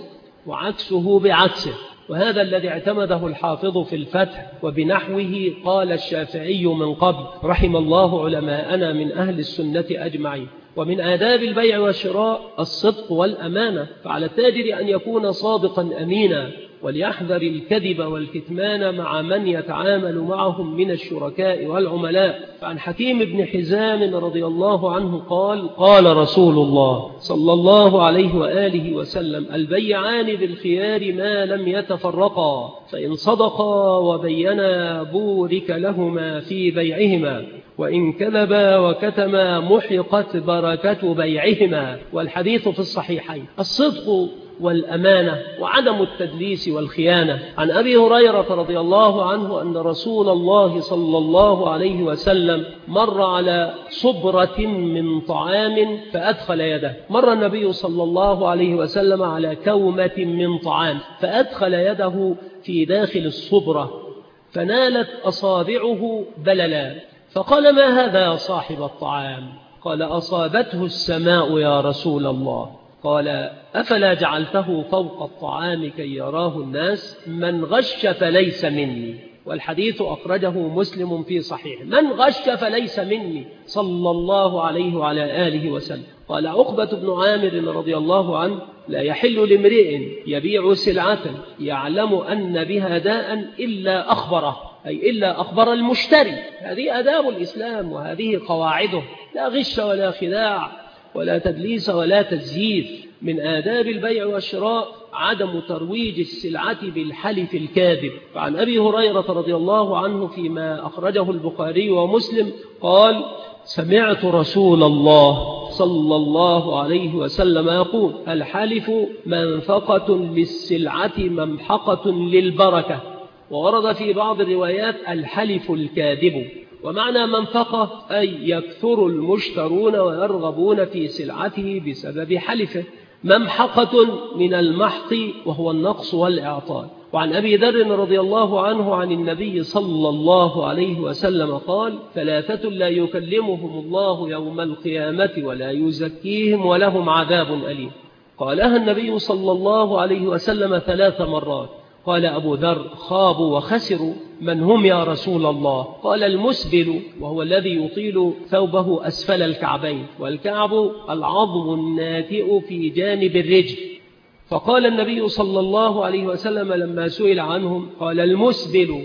وعكسه بعكسه. وهذا الذي اعتمده الحافظ في الفتح، وبنحوه قال الشافعي من قبل رحم الله علماءنا من أهل السنة أجمعين. ومن آداب البيع والشراء الصدق والأمانة، فعلى التاجر أن يكون صادقا أمينا، وليحذر الكذب والكتمان مع من يتعامل معهم من الشركاء والعملاء. فعن حكيم بن حزام رضي الله عنه قال: قال رسول الله صلى الله عليه وآله وسلم: البيعان بالخيار ما لم يتفرقا، فإن صدقا وبينا بورك لهما في بيعهما، وإن كذبا وكتما محقت بركة بيعهما. والحديث في الصحيحين. الصدق والأمانة وعدم التدليس والخيانة. عن أبي هريرة رضي الله عنه أن رسول الله صلى الله عليه وسلم مر على صبرة من طعام فأدخل يده. مر النبي صلى الله عليه وسلم على كومة من طعام فأدخل يده في داخل الصبرة فنالت أصابعه بللا، فقال: ما هذا يا صاحب الطعام؟ قال: أصابته السماء يا رسول الله. قال: أفلا جعلته فوق الطعام كي يراه الناس؟ من غش فليس مني. والحديث أخرجه مسلم في صحيح. من غش فليس مني، صلى الله عليه وعلى آله وسلم. قال عقبة بن عامر رضي الله عنه: لا يحل لامرئ يبيع سلعة يعلم أن بها داء إلا أخبره، أي إلا أخبر المشتري. هذه آداب الإسلام وهذه قواعده، لا غش ولا خداع ولا تدليس ولا تزييف. من آداب البيع والشراء عدم ترويج السلعة بالحلف الكاذب. فعن أبي هريرة رضي الله عنه فيما أخرجه البخاري ومسلم قال: سمعت رسول الله صلى الله عليه وسلم يقول: الحلف منفقة للسلعة ممحقة للبركة. وورد في بعض الروايات الحلف الكاذب. ومعنى منفقة أي يكثر المشترون ويرغبون في سلعته بسبب حلفه. ممحقة من المحق وهو النقص والإعطاء. وعن أبي ذر رضي الله عنه عن النبي صلى الله عليه وسلم قال: ثلاثة لا يكلمهم الله يوم القيامة ولا يزكيهم ولهم عذاب أليم. قالها النبي صلى الله عليه وسلم 3 مرات. قال أبو ذر: خابوا وخسروا. من هم يا رسول الله؟ قال: المسبل، وهو الذي يطيل ثوبه أسفل الكعبين، والكعب العظم الناتئ في جانب الرجل. فقال النبي صلى الله عليه وسلم لما سئل عنهم قال: المسبل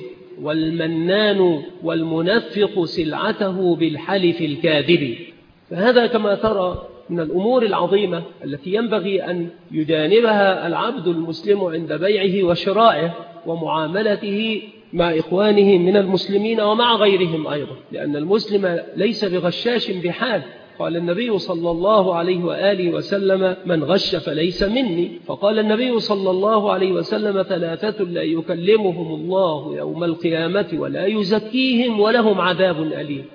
والمنان والمنفق سلعته بالحلف الكاذب. فهذا كما ترى من الأمور العظيمة التي ينبغي أن يجانبها العبد المسلم عند بيعه وشرائه ومعاملته مع إخوانه من المسلمين ومع غيرهم أيضا، لأن المسلم ليس بغشاش بحال. قال النبي صلى الله عليه وآله وسلم: من غش فليس مني. فقال النبي صلى الله عليه وسلم: 3 لا يكلمهم الله يوم القيامة ولا يزكيهم ولهم عذاب أليم: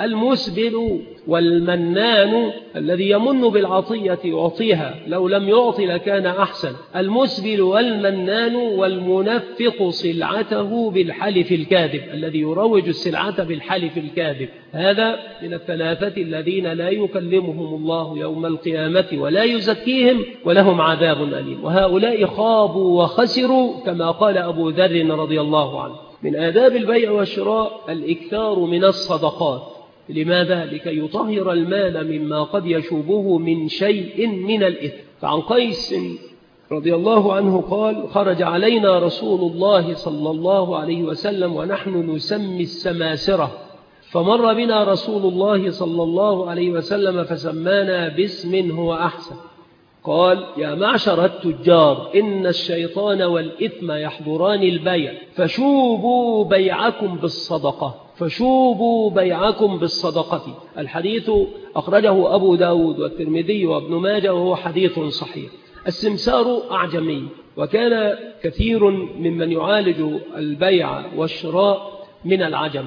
المسبل والمنان الذي يمن بالعطية يعطيها، لو لم يعطي لكان أحسن. المسبل والمنان والمنفق سلعته بالحلف الكاذب، الذي يروج السلعة بالحلف الكاذب. هذا من 3 الذين لا يكلمهم الله يوم القيامة ولا يزكيهم ولهم عذاب أليم. وهؤلاء خابوا وخسروا كما قال أبو ذر رضي الله عنه. من آداب البيع والشراء الإكثار من الصدقات. لماذا؟ لكي يطهر المال مما قد يشوبه من شيء من الإثم. فعن قيس رضي الله عنه قال: خرج علينا رسول الله صلى الله عليه وسلم ونحن نسمي السماسرة، فمر بنا رسول الله صلى الله عليه وسلم فسمانا باسم هو أحسن. قال: يا معشر التجار، إن الشيطان والإثم يحضران البيع، فشوبوا بيعكم بالصدقة، فشوبوا بيعكم بالصدقة. الحديث أخرجه أبو داود والترمذي وابن ماجه وهو حديث صحيح. السمسار أعجمي، وكان كثير ممن يعالج البيع والشراء من العجم،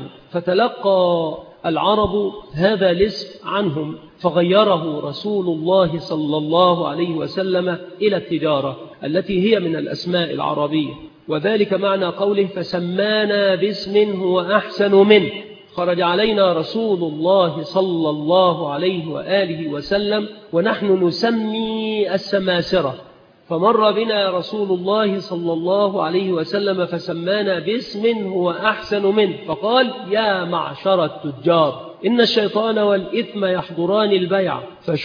فتلقى العرب هذا الاسم عنهم فغيره رسول الله صلى الله عليه وسلم إلى التجارة التي هي من الأسماء العربية، وذلك معنى قوله: فسمانا باسم هو أحسن منه. خرج علينا رسول الله صلى الله عليه وآله وسلم ونحن نسمي السماسرة، فمر بنا رسول الله صلى الله عليه وسلم فسمانا باسم هو أحسن منه، فقال: يا معشر التجار، إن الشيطان والإثم يحضران البيع،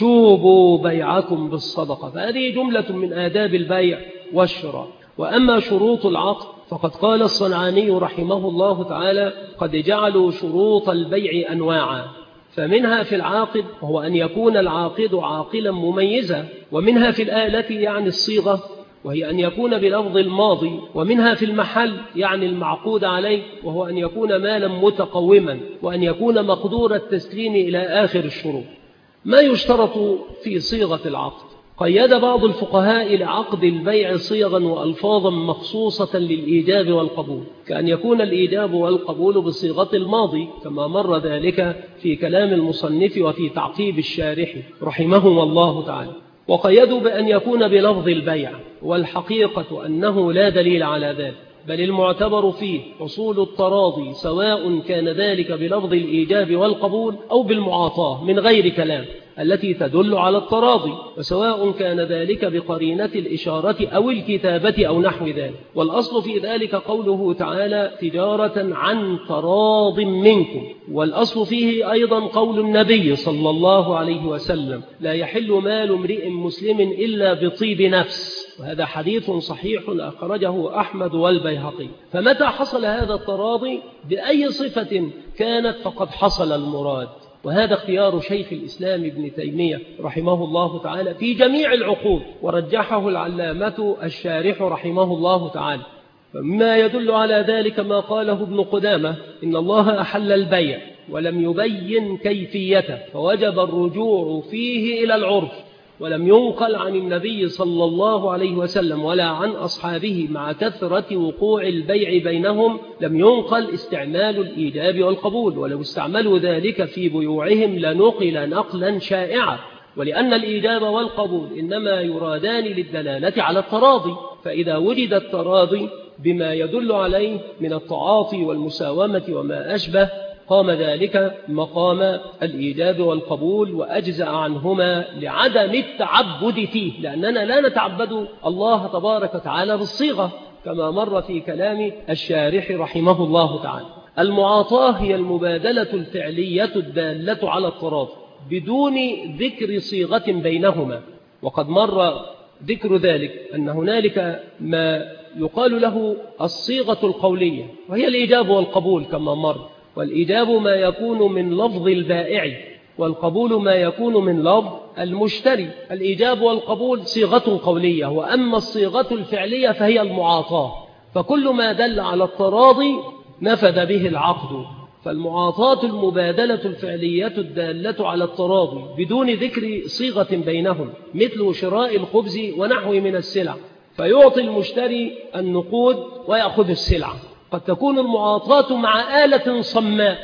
فشوبوا بيعكم بالصدقة. فهذه جملة من آداب البيع والشراء. وأما شروط العقد فقد قال الصنعاني رحمه الله تعالى: قد جعلوا شروط البيع أنواعا، فمنها في العاقد وهو أن يكون العاقد عاقلا مميزا، ومنها في الآلة يعني الصيغة وهي أن يكون بلفظ الماضي، ومنها في المحل يعني المعقود عليه وهو أن يكون مالا متقوما، وأن يكون مقدور التسليم إلى آخر الشروط. ما يشترط في صيغة العقد؟ قيد بعض الفقهاء لعقد البيع صيغا وألفاظا مخصوصة للإيجاب والقبول، كأن يكون الإيجاب والقبول بصيغة الماضي كما مر ذلك في كلام المصنف وفي تعقيب الشارح رحمهم الله تعالى. وقيدوا بأن يكون بلفظ البيع، والحقيقة أنه لا دليل على ذلك، بل المعتبر فيه حصول التراضي، سواء كان ذلك بلفظ الإيجاب والقبول أو بالمعاطاة من غير كلام التي تدل على التراضي، وسواء كان ذلك بقرينة الإشارة أو الكتابة أو نحو ذلك. والأصل في ذلك قوله تعالى: تجارة عن تراض منكم. والأصل فيه أيضا قول النبي صلى الله عليه وسلم: لا يحل مال امرئ مسلم إلا بطيب نفس. وهذا حديث صحيح أخرجه أحمد والبيهقي. فمتى حصل هذا التراضي بأي صفة كانت فقد حصل المراد. وهذا اختيار شيخ الإسلام ابن تيمية رحمه الله تعالى في جميع العقود، ورجحه العلامة الشارح رحمه الله تعالى. فمما يدل على ذلك ما قاله ابن قدامة: إن الله أحل البيع ولم يبين كيفيته، فوجب الرجوع فيه إلى العرف، ولم ينقل عن النبي صلى الله عليه وسلم ولا عن أصحابه مع كثرة وقوع البيع بينهم لم ينقل استعمال الإيجاب والقبول، ولو استعملوا ذلك في بيوعهم لنقل نقلا شائعا. ولأن الإيجاب والقبول إنما يرادان للدلالة على التراضي، فإذا وجد التراضي بما يدل عليه من التعاطي والمساومة وما أشبه قام ذلك مقام الإيجاب والقبول، وأجزأ عنهما لعدم التعبد فيه، لأننا لا نتعبد الله تبارك وتعالى بالصيغة كما مر في كلام الشارح رحمه الله تعالى. المعاطاة هي المبادلة الفعلية الدالة على التراضي بدون ذكر صيغة بينهما، وقد مر ذكر ذلك أن هنالك ما يقال له الصيغة القولية، وهي الإيجاب والقبول كما مر. والإيجاب ما يكون من لفظ البائع، والقبول ما يكون من لفظ المشتري. الإيجاب والقبول صيغة قولية، وأما الصيغة الفعلية فهي المعاطاة. فكل ما دل على التراضي نفذ به العقد. فالمعاطاة المبادلة الفعلية الدالة على التراضي بدون ذكر صيغة بينهم، مثل شراء الخبز ونحو من السلع، فيعطي المشتري النقود ويأخذ السلعة. قد تكون المعاطاة مع آلة صماء،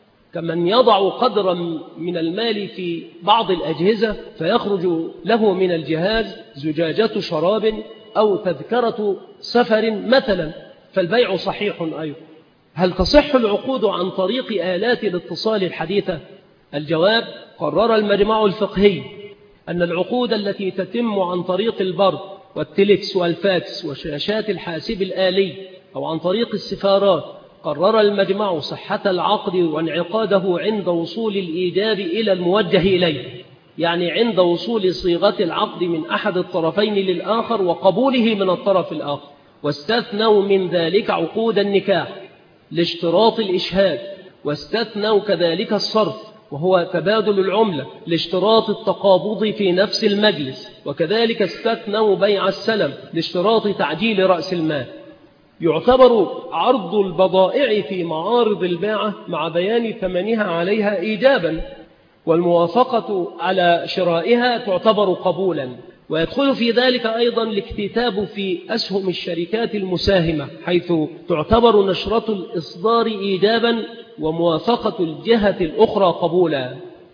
كمن يضع قدرا من المال في بعض الأجهزة فيخرج له من الجهاز زجاجة شراب أو تذكرة سفر مثلا، فالبيع صحيح أيضا. هل تصح العقود عن طريق آلات الاتصال الحديثة؟ الجواب: قرر المجمع الفقهي أن العقود التي تتم عن طريق البرق والتلكس والفاكس وشاشات الحاسب الآلي، أو عن طريق السفارات قرر المجمع صحة العقد وانعقاده عند وصول الإيجاب إلى الموجه إليه، يعني عند وصول صيغة العقد من أحد الطرفين للآخر وقبوله من الطرف الآخر. واستثنوا من ذلك عقود النكاح لاشتراط الإشهاد، واستثنوا كذلك الصرف وهو تبادل العملة لاشتراط التقابض في نفس المجلس، وكذلك استثنوا بيع السلم لاشتراط تعجيل رأس المال. يعتبر عرض البضائع في معارض الباعة مع بيان ثمنها عليها إيجابا، والموافقة على شرائها تعتبر قبولا. ويدخل في ذلك أيضا الاكتتاب في أسهم الشركات المساهمة، حيث تعتبر نشرة الإصدار إيجابا وموافقة الجهة الأخرى قبولا.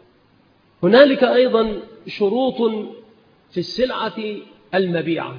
هنالك أيضا شروط في السلعة المبيعة،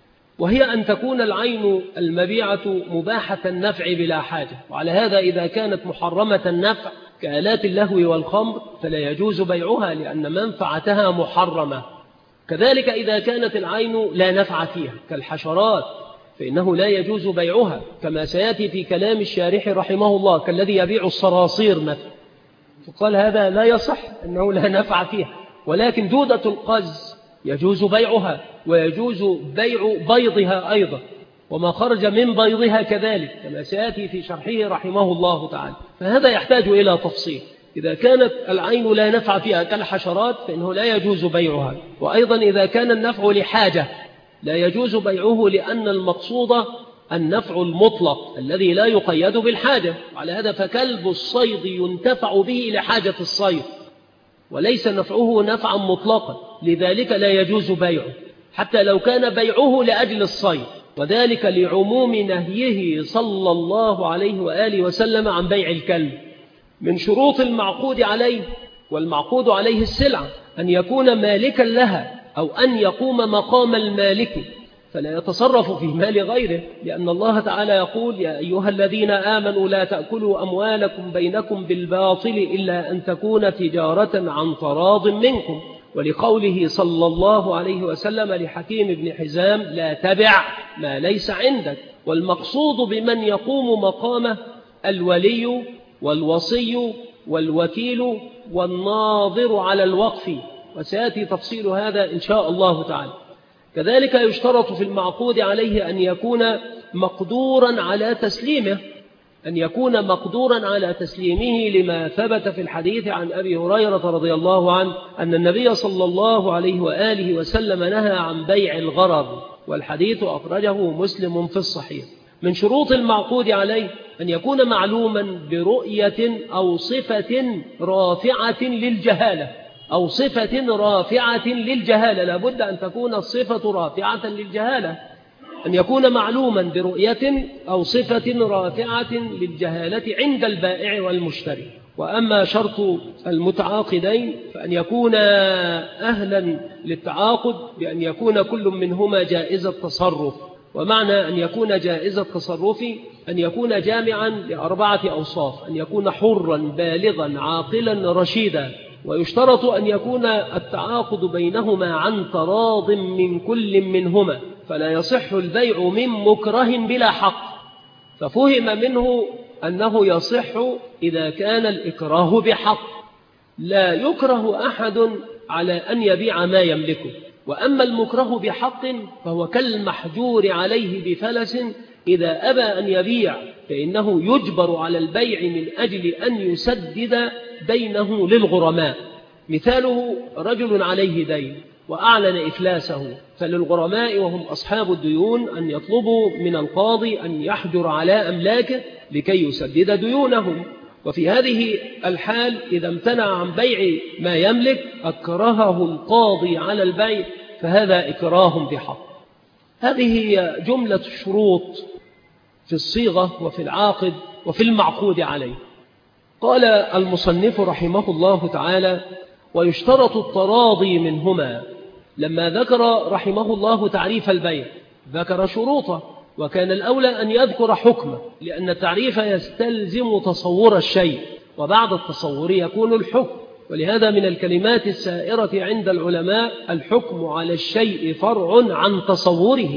وهي أن تكون العين المبيعة مباحة النفع بلا حاجة، وعلى هذا إذا كانت محرمة النفع كآلات اللهو والخمر فلا يجوز بيعها لأن منفعتها محرمة. كذلك إذا كانت العين لا نفع فيها كالحشرات فإنه لا يجوز بيعها، كما سيأتي في كلام الشارح رحمه الله، كالذي يبيع الصراصير مثلا، فقال هذا لا يصح أنه لا نفع فيها. ولكن دودة القز يجوز بيعها، ويجوز بيع بيضها أيضا، وما خرج من بيضها كذلك، كما سيأتي في شرحه رحمه الله تعالى. فهذا يحتاج إلى تفصيل. إذا كانت العين لا نفع فيها كالحشرات فإنه لا يجوز بيعها. وأيضا إذا كان النفع لحاجة لا يجوز بيعه، لأن المقصود النفع المطلق الذي لا يقيد بالحاجة. على هذا فكلب الصيد ينتفع به لحاجة الصيد وليس نفعه نفعا مطلقا، لذلك لا يجوز بيعه حتى لو كان بيعه لأجل الصيد، وذلك لعموم نهيه صلى الله عليه وآله وسلم عن بيع الكلب. من شروط المعقود عليه، والمعقود عليه السلعة، أن يكون مالكا لها أو أن يقوم مقام المالك، فلا يتصرف في مال غيره، لأن الله تعالى يقول يا أيها الذين آمنوا لا تأكلوا أموالكم بينكم بالباطل إلا أن تكون تجارة عن تراض منكم، ولقوله صلى الله عليه وسلم لحكيم بن حزام لا تبع ما ليس عندك. والمقصود بمن يقوم مقامه الولي والوصي والوكيل والناظر على الوقف، وسيأتي تفصيل هذا إن شاء الله تعالى. كذلك يشترط في المعقود عليه أن يكون مقدورا على تسليمه، أن يكون مقدورا على تسليمه، لما ثبت في الحديث عن أبي هريرة رضي الله عنه أن النبي صلى الله عليه وآله وسلم نهى عن بيع الغرر، والحديث أخرجه مسلم في الصحيح. من شروط المعقود عليه أن يكون معلوما برؤية أو صفة رافعة للجهالة، أو صفة رافعة للجهالة، لابد أن تكون الصفة رافعة للجهالة، أن يكون معلوما برؤية أو صفة رافعة للجهالة عند البائع والمشتري. وأما شرط المتعاقدين فأن يكون أهلا للتعاقد بأن يكون كل منهما جائز التصرف. ومعنى أن يكون جائز التصرف أن يكون جامعا لأربعة أوصاف: أن يكون حرا بالغا عاقلا رشيدا. ويشترط أن يكون التعاقد بينهما عن تراض من كل منهما، فلا يصح البيع من مكره بلا حق. ففهم منه أنه يصح إذا كان الإكراه بحق، لا يكره أحد على أن يبيع ما يملكه. وأما المكره بحق فهو كالمحجور عليه بفلس، إذا أبى أن يبيع فإنه يجبر على البيع من أجل أن يسدد دينه للغرماء. مثاله رجل عليه دين وأعلن إفلاسه، فللغرماء وهم أصحاب الديون أن يطلبوا من القاضي أن يحجر على أملاكه لكي يسدد ديونهم. وفي هذه الحال إذا امتنع عن بيع ما يملك أكرهه القاضي على البيع، فهذا إكراه بحق. هذه هي جملة الشروط في الصيغة وفي العاقد وفي المعقود عليه. قال المصنف رحمه الله تعالى: ويشترط التراضي منهما. لما ذكر رحمه الله تعريف البيع ذكر شروطه، وكان الأولى أن يذكر حكمه، لأن التعريف يستلزم تصور الشيء، وبعد التصور يكون الحكم. ولهذا من الكلمات السائرة عند العلماء: الحكم على الشيء فرع عن تصوره.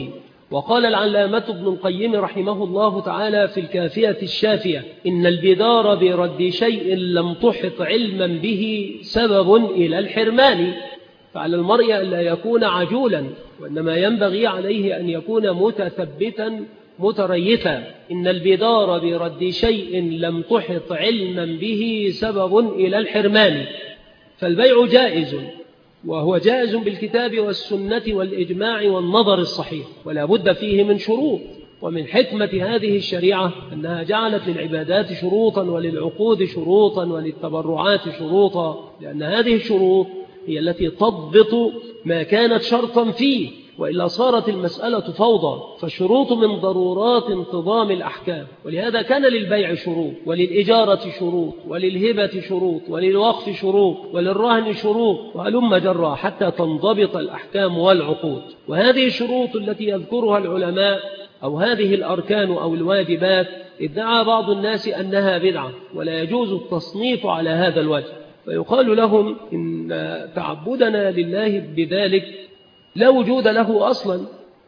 وقال العلامة ابن القيم رحمه الله تعالى في الكافية الشافية: إن البدار برد شيء لم تحط علما به سبب إلى الحرمان. فعلى المرء ألا يكون عجولا، وإنما ينبغي عليه أن يكون متثبتا متريثا. إن البدار برد شيء لم تحط علما به سبب إلى الحرمان. فالبيع جائز، وهو جائز بالكتاب والسنة والإجماع والنظر الصحيح، ولا بد فيه من شروط. ومن حكمة هذه الشريعة أنها جعلت للعبادات شروطا وللعقود شروطا وللتبرعات شروطا، لأن هذه الشروط هي التي تضبط ما كانت شرطا فيه، وإلا صارت المسألة فوضى. فالشروط من ضرورات انتظام الأحكام، ولهذا كان للبيع شروط، وللإجارة شروط، وللهبة شروط، وللوقف شروط، وللرهن شروط، وهلم جرى حتى تنضبط الأحكام والعقود. وهذه الشروط التي يذكرها العلماء أو هذه الأركان أو الواجبات ادعى بعض الناس أنها بدعة، ولا يجوز التصنيف على هذا الوجه، فيقال لهم إن تعبدنا لله بذلك لا وجود له أصلا،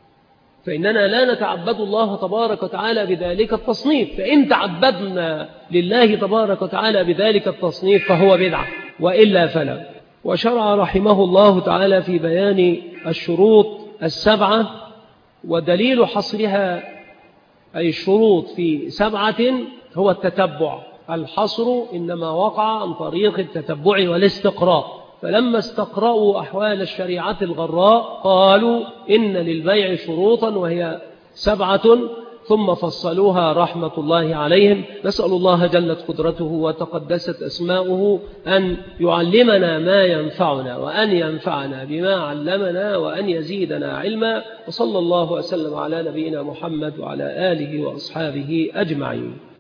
فإننا لا نتعبد الله تبارك وتعالى بذلك التصنيف. فإن تعبدنا لله تبارك وتعالى بذلك التصنيف فهو بدعة، وإلا فلا. وشرع رحمه الله تعالى في بيان الشروط السبعة، ودليل حصرها أي الشروط في 7 هو التتبع. الحصر إنما وقع عن طريق التتبع والاستقراء. فلما استقرأوا أحوال الشريعة الغراء قالوا إن للبيع شروطا وهي 7، ثم فصلوها رحمة الله عليهم. نسأل الله جلت قدرته وتقدست أسماؤه أن يعلمنا ما ينفعنا، وأن ينفعنا بما علمنا، وأن يزيدنا علما. وصلى الله وسلم على نبينا محمد وعلى آله وأصحابه أجمعين.